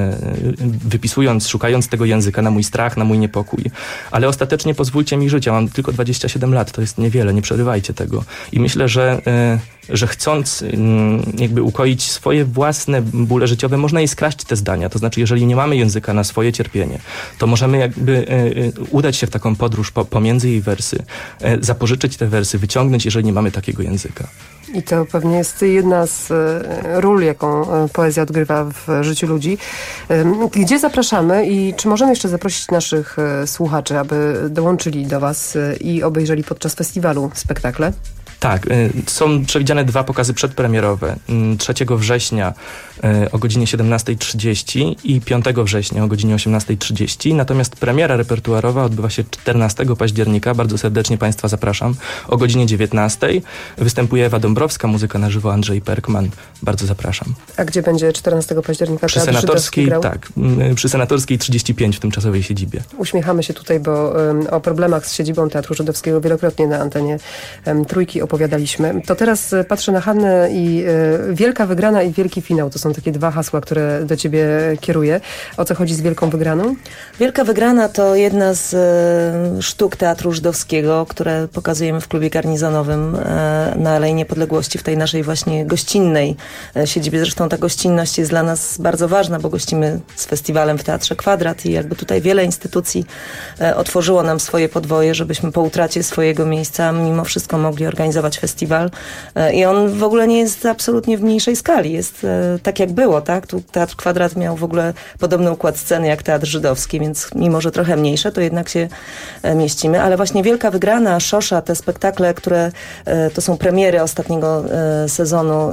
wypisując, szukając tego języka na mój strach, na mój niepokój. Ale ostatecznie pozwólcie mi żyć, ja mam tylko 27 lat, to jest niewiele, nie przerywajcie tego. I myślę, że chcąc jakby ukoić swoje własne bóle życiowe, można jej skraść te zdania. To znaczy, jeżeli nie mamy języka na swoje cierpienie, to możemy jakby udać się w taką podróż pomiędzy jej wersy, zapożyczyć te wersy, wyciągnąć, jeżeli nie mamy takiego języka. I to pewnie jest jedna z ról, jaką poezja odgrywa w życiu ludzi. Gdzie zapraszamy i czy możemy jeszcze zaprosić naszych słuchaczy, aby dołączyli do was i obejrzeli podczas festiwalu spektakle? Tak, są przewidziane 2 pokazy przedpremierowe. 3 września o godzinie 17:30 i 5 września o godzinie 18:30. Natomiast premiera repertuarowa odbywa się 14 października. Bardzo serdecznie Państwa zapraszam. O godzinie 19:00 występuje Ewa Dąbrowska, muzyka na żywo Andrzej Perkman. Bardzo zapraszam. A gdzie będzie 14 października? Przy Senatorskiej, tak. Przy Senatorskiej 35 w tymczasowej siedzibie. Uśmiechamy się tutaj, bo o problemach z siedzibą Teatru Żydowskiego wielokrotnie na antenie Trójki opowiadaliśmy. To teraz patrzę na Hannę i wielka wygrana i wielki finał. To są takie 2 hasła, które do ciebie kieruję. O co chodzi z wielką wygraną? Wielka wygrana to jedna z sztuk Teatru Żydowskiego, które pokazujemy w klubie garnizonowym na Alei Niepodległości, w tej naszej właśnie gościnnej siedzibie. Zresztą ta gościnność jest dla nas bardzo ważna, bo gościmy z festiwalem w Teatrze Kwadrat i jakby tutaj wiele instytucji otworzyło nam swoje podwoje, żebyśmy po utracie swojego miejsca mimo wszystko mogli organizować festiwal. I on w ogóle nie jest absolutnie w mniejszej skali. Jest tak jak było, tak? Tu Teatr Kwadrat miał w ogóle podobny układ sceny jak Teatr Żydowski, więc mimo, że trochę mniejsze, to jednak się mieścimy. Ale właśnie Wielka Wygrana, Szosza, te spektakle, które to są premiery ostatniego sezonu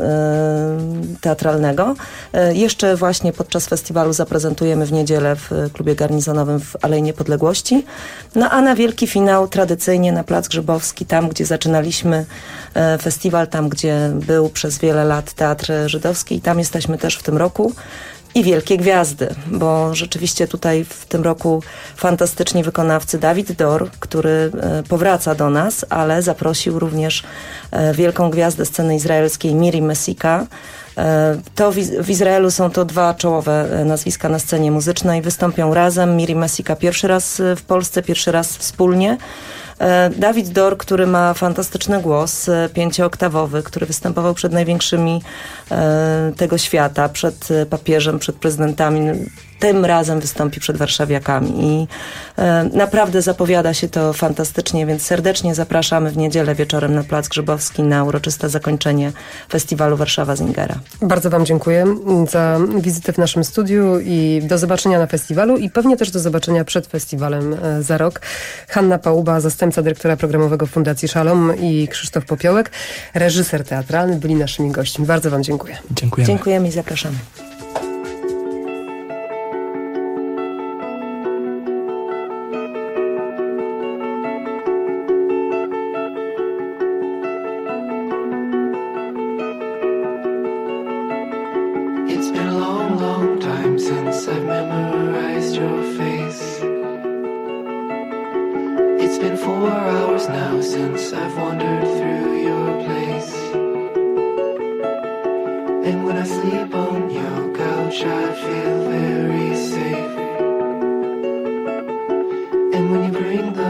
teatralnego. Jeszcze właśnie podczas festiwalu zaprezentujemy w niedzielę w klubie garnizonowym w Alei Niepodległości. No a na wielki finał tradycyjnie na Plac Grzybowski, tam gdzie zaczynaliśmy festiwal, tam gdzie był przez wiele lat Teatr Żydowski i tam jesteśmy też w tym roku. I wielkie gwiazdy, bo rzeczywiście tutaj w tym roku fantastyczni wykonawcy Dawid Dor, który powraca do nas, ale zaprosił również wielką gwiazdę sceny izraelskiej Miri Mesika. To w Izraelu są to 2 czołowe nazwiska na scenie muzycznej. Wystąpią razem. Miri Mesika pierwszy raz w Polsce, pierwszy raz wspólnie. Dawid Dor, który ma fantastyczny głos, 5-oktawowy, który występował przed największymi tego świata, przed papieżem, przed prezydentami. Tym razem wystąpi przed warszawiakami i naprawdę zapowiada się to fantastycznie, więc serdecznie zapraszamy w niedzielę wieczorem na Plac Grzybowski na uroczyste zakończenie festiwalu Warszawa Zingera. Bardzo wam dziękuję za wizytę w naszym studiu i do zobaczenia na festiwalu i pewnie też do zobaczenia przed festiwalem za rok. Hanna Pałuba, zastępca dyrektora programowego Fundacji Szalom i Krzysztof Popiołek, reżyser teatralny, byli naszymi gośćmi. Bardzo wam dziękuję. Dziękujemy. Dziękujemy i zapraszamy. It's been 4 hours now since I've wandered through your place. And when I sleep on your couch I feel very safe. And when you bring the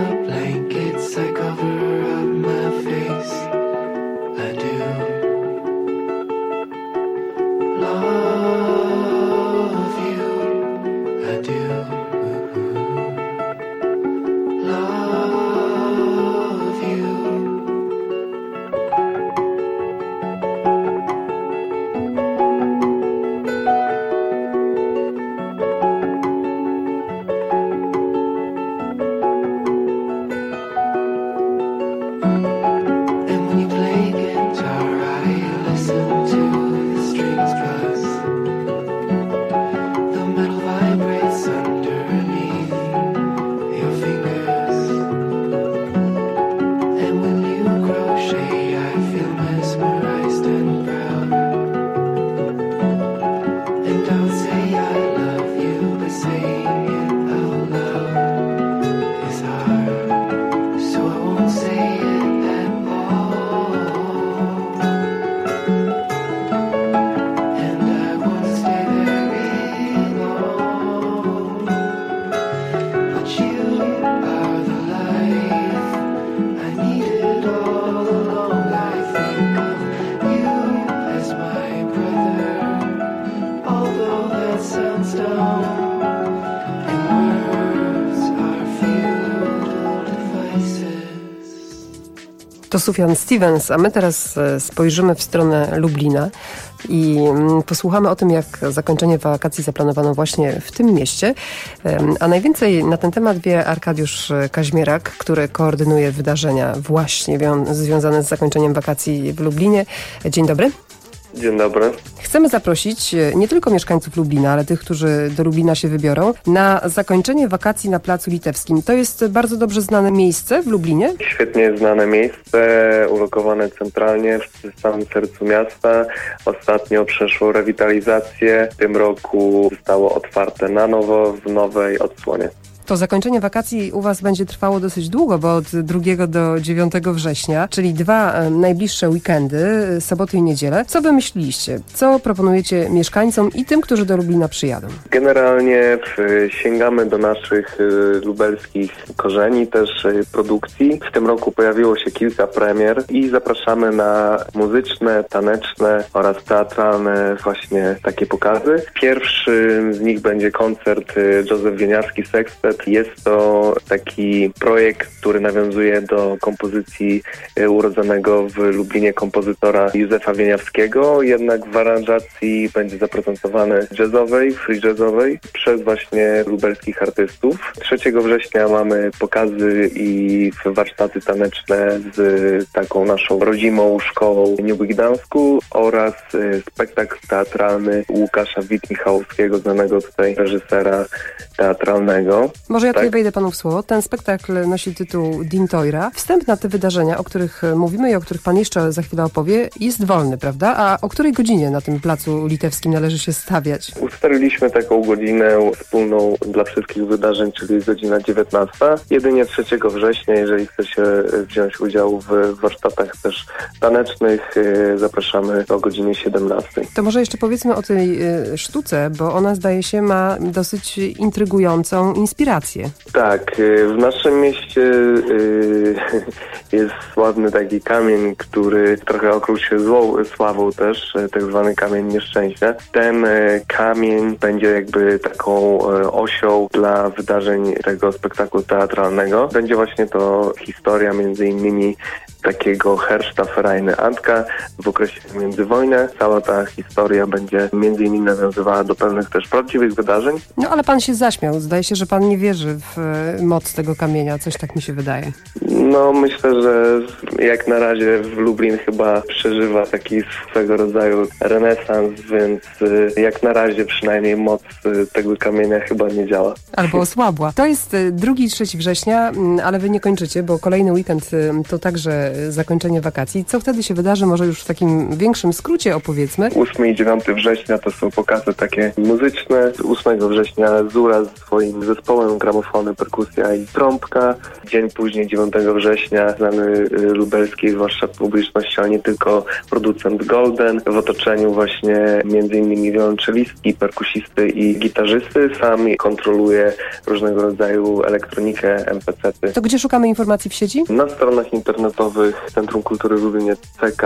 To Sufjan Stevens, a my teraz spojrzymy w stronę Lublina i posłuchamy o tym, jak zakończenie wakacji zaplanowano właśnie w tym mieście. A najwięcej na ten temat wie Arkadiusz Kaźmierak, który koordynuje wydarzenia właśnie związane z zakończeniem wakacji w Lublinie. Dzień dobry. Dzień dobry. Chcemy zaprosić nie tylko mieszkańców Lublina, ale tych, którzy do Lublina się wybiorą, na zakończenie wakacji na Placu Litewskim. To jest bardzo dobrze znane miejsce w Lublinie? Świetnie znane miejsce, ulokowane centralnie w samym sercu miasta. Ostatnio przeszło rewitalizację. W tym roku zostało otwarte na nowo w nowej odsłonie. To zakończenie wakacji u Was będzie trwało dosyć długo, bo od 2 do 9 września, czyli 2 najbliższe weekendy, soboty i niedzielę. Co wymyśliliście? Co proponujecie mieszkańcom i tym, którzy do Lublina przyjadą? Generalnie sięgamy do naszych lubelskich korzeni, też produkcji. W tym roku pojawiło się kilka premier i zapraszamy na muzyczne, taneczne oraz teatralne właśnie takie pokazy. Pierwszym z nich będzie koncert Józef Wieniawski Sextet. Jest to taki projekt, który nawiązuje do kompozycji urodzonego w Lublinie kompozytora Józefa Wieniawskiego, jednak w aranżacji będzie zaprezentowany jazzowej, free jazzowej przez właśnie lubelskich artystów. 3 września mamy pokazy i warsztaty taneczne z taką naszą rodzimą szkołą New Gdańsku oraz spektakl teatralny Łukasza Wit-Michałowskiego, znanego tutaj reżysera teatralnego. Może ja tutaj wejdę panu w słowo. Ten spektakl nosi tytuł Dintoira. Wstęp na te wydarzenia, o których mówimy i o których pan jeszcze za chwilę opowie, jest wolny, prawda? A o której godzinie na tym Placu Litewskim należy się stawiać? Ustaliliśmy taką godzinę wspólną dla wszystkich wydarzeń, czyli godzina 19. Jedynie 3 września, jeżeli chce się wziąć udział w warsztatach też tanecznych, zapraszamy o godzinie 17. To może jeszcze powiedzmy o tej sztuce, bo ona zdaje się ma dosyć intrygującą inspirację. Tak, w naszym mieście jest sławny taki kamień, który trochę okrył się sławą też, tak zwany kamień nieszczęścia. Ten kamień będzie jakby taką osią dla wydarzeń tego spektaklu teatralnego. Będzie właśnie to historia między innymi takiego Herrschafvereine Antka w okresie międzywojny. Cała ta historia będzie między innymi nawiązywała do pewnych też prawdziwych wydarzeń. No ale pan się zaśmiał. Zdaje się, że pan nie wierzy w moc tego kamienia. Coś tak mi się wydaje. No myślę, że jak na razie w Lublin chyba przeżywa taki swego rodzaju renesans, więc jak na razie przynajmniej moc tego kamienia chyba nie działa. Albo osłabła. To jest 2 i 3 września, ale wy nie kończycie, bo kolejny weekend to także zakończenie wakacji. Co wtedy się wydarzy? Może już w takim większym skrócie opowiedzmy. 8 i 9 września to są pokazy takie muzyczne. 8 września Zura z swoim zespołem, gramofony, perkusja i trąbka. Dzień później, 9 września, znany lubelskiej, zwłaszcza publiczności, ale nie tylko, producent Golden. W otoczeniu właśnie między innymi wiolonczelistki, perkusisty i gitarzysty. Sam kontroluje różnego rodzaju elektronikę, MPC-ty. To gdzie szukamy informacji w sieci? Na stronach internetowych Centrum Kultury w Lublinie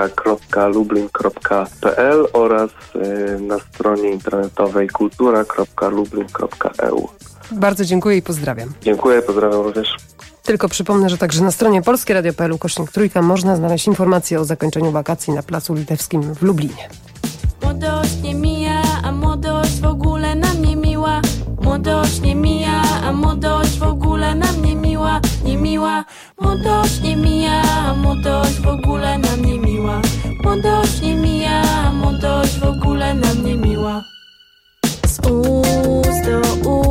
ck.lublin.pl oraz na stronie internetowej kultura.lublin.eu. Bardzo dziękuję i pozdrawiam. Dziękuję, pozdrawiam również. Tylko przypomnę, że także na stronie polskieradio.pl/3 można znaleźć informacje o zakończeniu wakacji na Placu Litewskim w Lublinie. Młodość nie mija, a młodość w ogóle nam nie miła. Młodość nie mija, a młodość w ogóle nam nie miła. Nie miła. Młodość nie mija, a młodość w ogóle nam nie miła. Młodość nie mija, a młodość w ogóle nam nie miła. Z ust do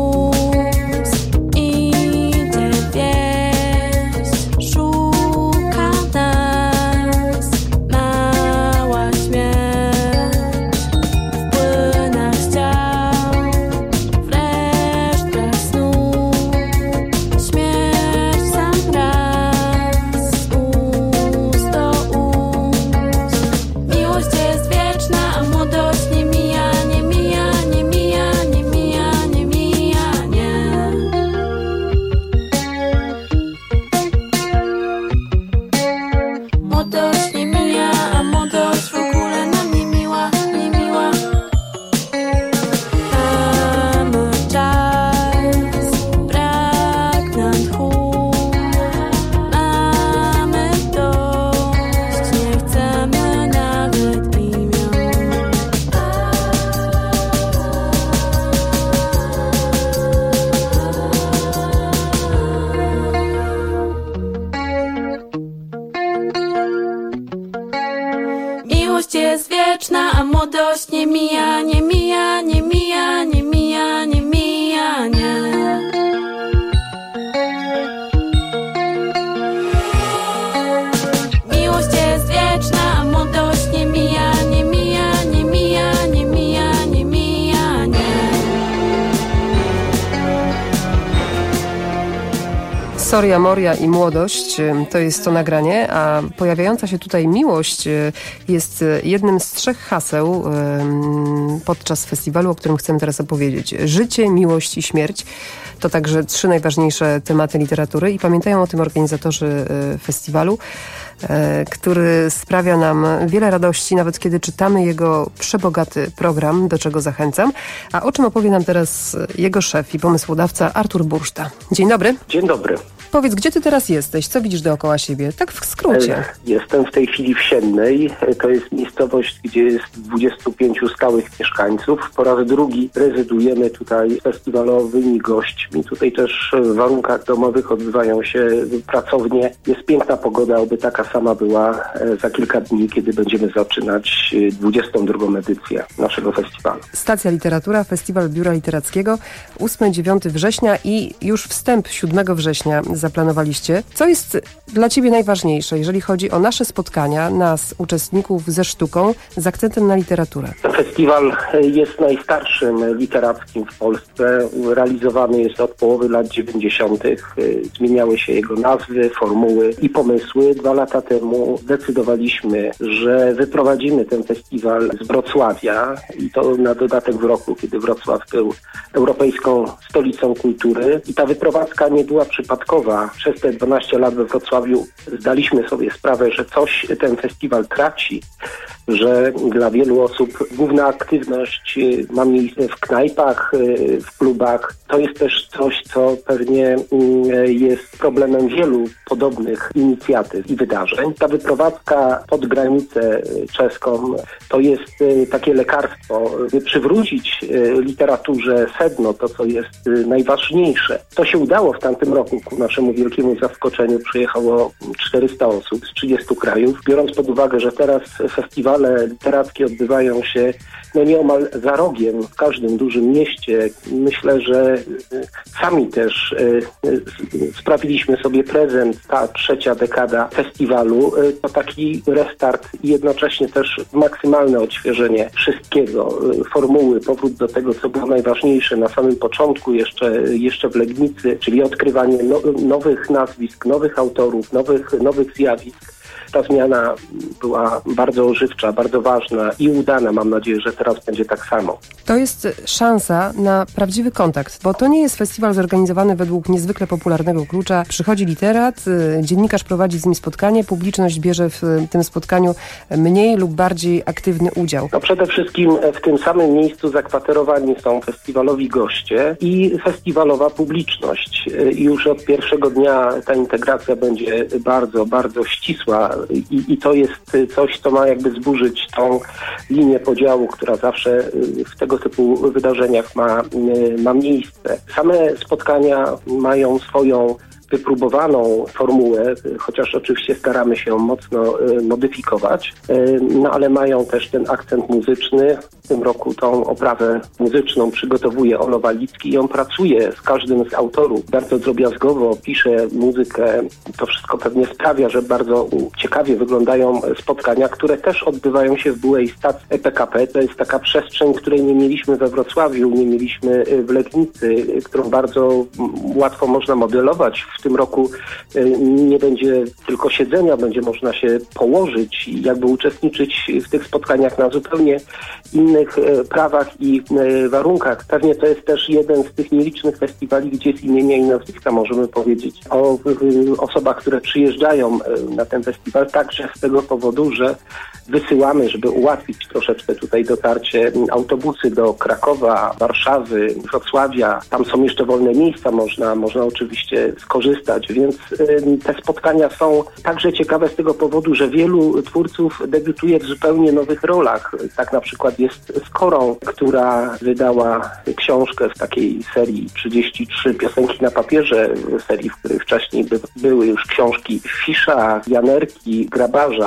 ust idzie wieść, szuka nas mała śmierć w płynach ciał, w resztkach snu. Śmierć sam raz z ust do ust Miłość jest wieczna, a młodość nie mija, nie mija, nie mija, nie mija, nie mija, nie. Miłość jest wieczna, a młodość nie mija, nie mija, nie mija, nie mija, nie mija, nie. Soria Moria i Młodość to jest to nagranie, a pojawiająca się tutaj miłość jest jednym z 3 haseł podczas festiwalu, o którym chcemy teraz opowiedzieć. Życie, miłość i śmierć to także 3 najważniejsze tematy literatury i pamiętają o tym organizatorzy festiwalu, który sprawia nam wiele radości, nawet kiedy czytamy jego przebogaty program, do czego zachęcam. A o czym opowie nam teraz jego szef i pomysłodawca Artur Burszta. Dzień dobry. Dzień dobry. Powiedz, gdzie ty teraz jesteś? Co widzisz dookoła siebie? Tak w skrócie. Jestem w tej chwili w Siennej. To jest miejscowość, gdzie jest 25 stałych mieszkańców. Po raz drugi rezydujemy tutaj festiwalowymi gośćmi. Tutaj też w warunkach domowych odbywają się pracownie. Jest piękna pogoda, oby taka sama była za kilka dni, kiedy będziemy zaczynać 22. edycję naszego festiwalu. Stacja Literatura, Festiwal Biura Literackiego, 8-9 września i już wstęp 7 września zaplanowaliście. Co jest dla Ciebie najważniejsze, jeżeli chodzi o nasze spotkania, nas, uczestników ze sztuką, z akcentem na literaturę? Festiwal jest najstarszym literackim w Polsce. Realizowany jest od połowy lat 90. Zmieniały się jego nazwy, formuły i pomysły. 2 lata temu zdecydowaliśmy, że wyprowadzimy ten festiwal z Wrocławia i to na dodatek w roku, kiedy Wrocław był europejską stolicą kultury. I ta wyprowadzka nie była przypadkowa. Przez te 12 lat we Wrocławiu zdaliśmy sobie sprawę, że coś ten festiwal traci, że dla wielu osób główna aktywność ma miejsce w knajpach, w klubach. To jest też coś, co pewnie jest problemem wielu podobnych inicjatyw i wydarzeń. Ta wyprowadzka pod granicę czeską to jest takie lekarstwo, by przywrócić literaturze sedno, to co jest najważniejsze. To się udało w tamtym roku. Ku naszemu wielkiemu zaskoczeniu przyjechało 400 osób z 30 krajów. Biorąc pod uwagę, że teraz festiwale literackie odbywają się nieomal za rogiem w każdym dużym mieście, myślę, że sami też sprawiliśmy sobie prezent, ta 3. dekada festiwalu, to taki restart i jednocześnie też maksymalne odświeżenie wszystkiego, formuły, powrót do tego, co było najważniejsze na samym początku, jeszcze w Legnicy, czyli odkrywanie nowych nazwisk, nowych autorów, nowych zjawisk. Ta zmiana była bardzo ożywcza, bardzo ważna i udana. Mam nadzieję, że teraz będzie tak samo. To jest szansa na prawdziwy kontakt, bo to nie jest festiwal zorganizowany według niezwykle popularnego klucza. Przychodzi literat, dziennikarz prowadzi z nim spotkanie, publiczność bierze w tym spotkaniu mniej lub bardziej aktywny udział. No przede wszystkim w tym samym miejscu zakwaterowani są festiwalowi goście i festiwalowa publiczność. Już od pierwszego dnia ta integracja będzie bardzo, bardzo ścisła. I to jest coś, co ma jakby zburzyć tą linię podziału, która zawsze w tego typu wydarzeniach ma miejsce. Same spotkania mają swoją wypróbowaną formułę, chociaż oczywiście staramy się ją mocno modyfikować, no ale mają też ten akcent muzyczny. W tym roku tą oprawę muzyczną przygotowuje Ono Walicki i on pracuje z każdym z autorów. Bardzo drobiazgowo pisze muzykę. To wszystko pewnie sprawia, że bardzo ciekawie wyglądają spotkania, które też odbywają się w byłej stacji PKP. To jest taka przestrzeń, której nie mieliśmy we Wrocławiu, nie mieliśmy w Legnicy, którą bardzo łatwo można modelować. W tym roku nie będzie tylko siedzenia, będzie można się położyć i jakby uczestniczyć w tych spotkaniach na zupełnie innych prawach i warunkach. Pewnie to jest też jeden z tych nielicznych festiwali, gdzie z imienia i nazwiska możemy powiedzieć o osobach, które przyjeżdżają na ten festiwal, także z tego powodu, że wysyłamy, żeby ułatwić troszeczkę tutaj dotarcie autobusy do Krakowa, Warszawy, Wrocławia. Tam są jeszcze wolne miejsca, można oczywiście skorzystać, więc te spotkania są także ciekawe z tego powodu, że wielu twórców debiutuje w zupełnie nowych rolach. Tak na przykład jest z Korą, która wydała książkę w takiej serii 33 piosenki na papierze, serii, w której wcześniej były już książki Fisza, Janerki, Grabarza.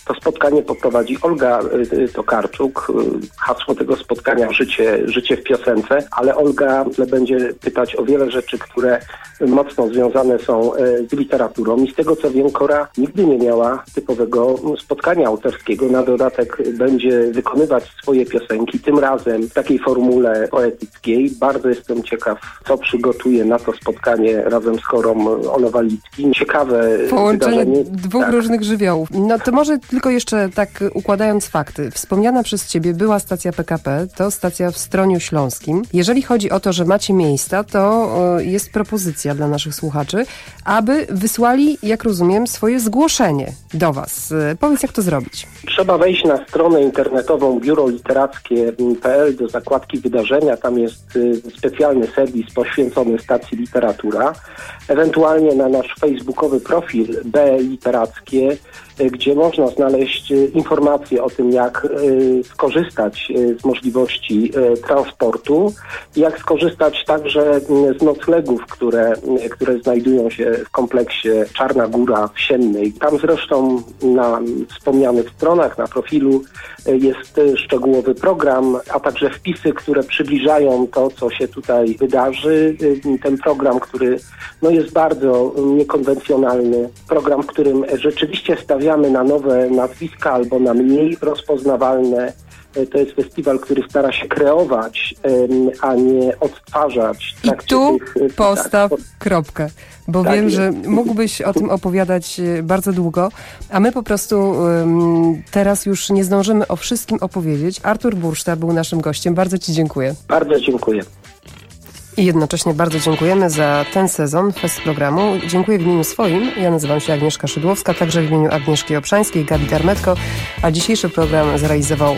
To spotkanie poprowadzi Olga Tokarczuk. Hasło tego spotkania życie w piosence, ale Olga będzie pytać o wiele rzeczy, które mocno związane są z literaturą i z tego co wiem, Kora nigdy nie miała typowego spotkania autorskiego. Na dodatek będzie wykonywać swoje piosenki, tym razem w takiej formule poetyckiej. Bardzo jestem ciekaw, co przygotuje na to spotkanie razem z chorą Ono-Walicki. Ciekawe połączenie wydarzenie. dwóch różnych żywiołów. No to może tylko jeszcze tak układając fakty. Wspomniana przez Ciebie była stacja PKP, to stacja w Stroniu Śląskim. Jeżeli chodzi o to, że macie miejsca, to jest propozycja dla naszych słuchaczy, aby wysłali, jak rozumiem, swoje zgłoszenie do Was. Powiedz, jak to zrobić. Trzeba wejść na stronę internetową biuroliterackie.pl do zakładki wydarzenia. Tam jest specjalny serwis poświęcony stacji Literatura. Ewentualnie na nasz facebookowy profil B Literackie, gdzie można znaleźć informacje o tym, jak skorzystać z możliwości transportu, jak skorzystać także z noclegów, które znajdują się w kompleksie Czarna Góra w Siennej. Tam zresztą na wspomnianych stronach, na profilu jest szczegółowy program, a także wpisy, które przybliżają to, co się tutaj wydarzy. Ten program, który jest bardzo niekonwencjonalny, program, w którym rzeczywiście stawiamy na nowe nazwiska albo na mniej rozpoznawalne. To jest festiwal, który stara się kreować, a nie odtwarzać. I tu postaw kropkę, bo tak wiem, jest. Że mógłbyś o tym opowiadać bardzo długo, a my po prostu teraz już nie zdążymy o wszystkim opowiedzieć. Artur Burszta był naszym gościem. Bardzo Ci dziękuję. Bardzo dziękuję. I jednocześnie bardzo dziękujemy za ten sezon Fest Programu. Dziękuję w imieniu swoim. Ja nazywam się Agnieszka Szydłowska, także w imieniu Agnieszki Obszańskiej, Gabi Darmetko, a dzisiejszy program zrealizował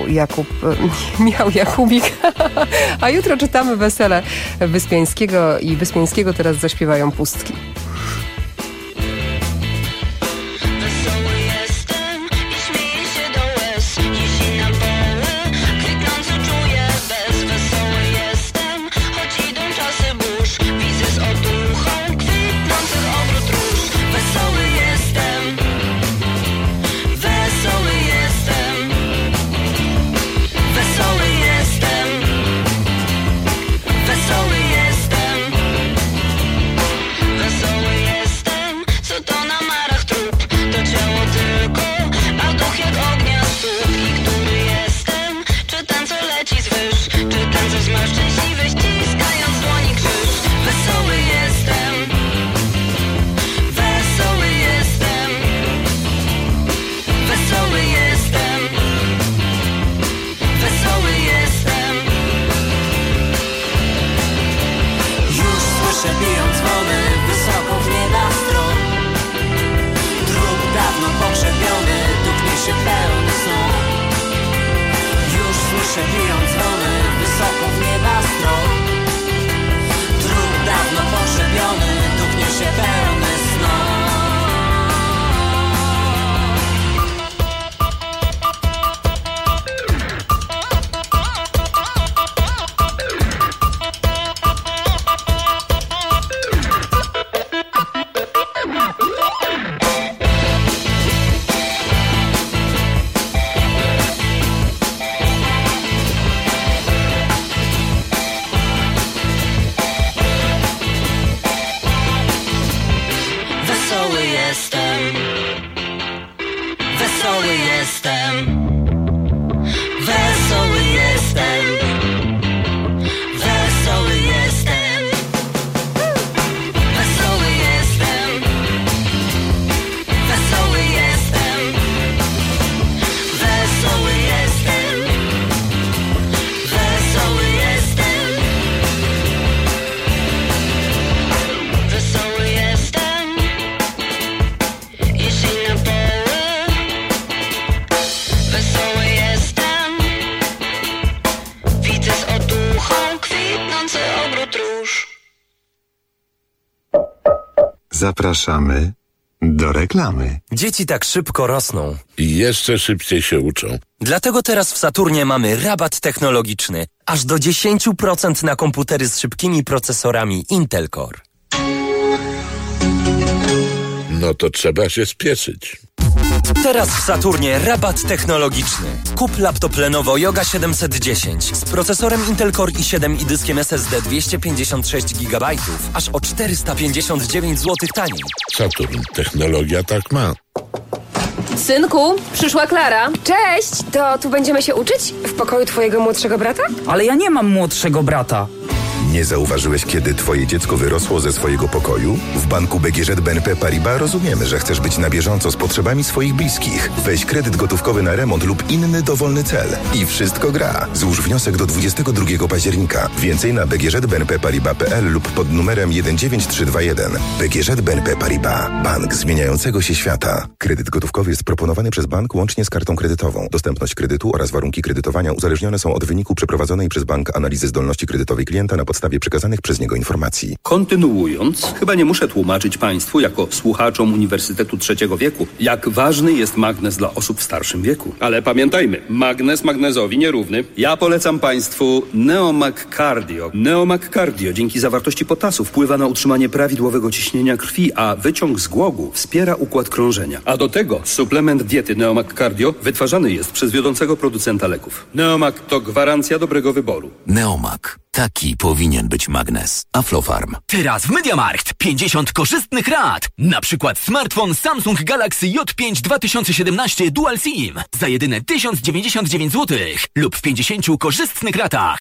Michał Jakubik. A jutro czytamy Wesele Wyspiańskiego i Wyspiańskiego teraz zaśpiewają Pustki. Zapraszamy do reklamy. Dzieci tak szybko rosną. I jeszcze szybciej się uczą. Dlatego teraz w Saturnie mamy rabat technologiczny. Aż do 10% na komputery z szybkimi procesorami Intel Core. No to trzeba się spieszyć. Teraz w Saturnie rabat technologiczny. Kup laptop Lenovo Yoga 710 z procesorem Intel Core i7 i dyskiem SSD 256 GB, aż o 459 zł taniej. Saturn, technologia tak ma. Synku, przyszła Klara. Cześć, to tu będziemy się uczyć? W pokoju twojego młodszego brata? Ale ja nie mam młodszego brata. Nie zauważyłeś, kiedy twoje dziecko wyrosło ze swojego pokoju? W banku BGŻ BNP Paribas rozumiemy, że chcesz być na bieżąco z potrzebami swoich bliskich. Weź kredyt gotówkowy na remont lub inny dowolny cel. I wszystko gra. Złóż wniosek do 22 października. Więcej na bgżbnpparibas.pl lub pod numerem 19321. BGŻ BNP Paribas. Bank zmieniającego się świata. Kredyt gotówkowy jest proponowany przez bank łącznie z kartą kredytową. Dostępność kredytu oraz warunki kredytowania uzależnione są od wyniku przeprowadzonej przez bank analizy zdolności kredytowej klienta na podstawie przekazanych przez niego informacji. Kontynuując, chyba nie muszę tłumaczyć Państwu, jako słuchaczom Uniwersytetu III wieku, jak ważny jest magnez dla osób w starszym wieku. Ale pamiętajmy, magnez magnezowi nierówny. Ja polecam Państwu Neomag Cardio. Neomag Cardio dzięki zawartości potasu wpływa na utrzymanie prawidłowego ciśnienia krwi, a wyciąg z głogu wspiera układ krążenia. A do tego suplement diety Neomag Cardio wytwarzany jest przez wiodącego producenta leków. Neomag to gwarancja dobrego wyboru. Neomag. Taki powinien być magnes. Aflofarm. Teraz w MediaMarkt 50 korzystnych rad. Na przykład smartfon Samsung Galaxy J5 2017 Dual SIM za jedyne 1099 zł lub w 50 korzystnych ratach.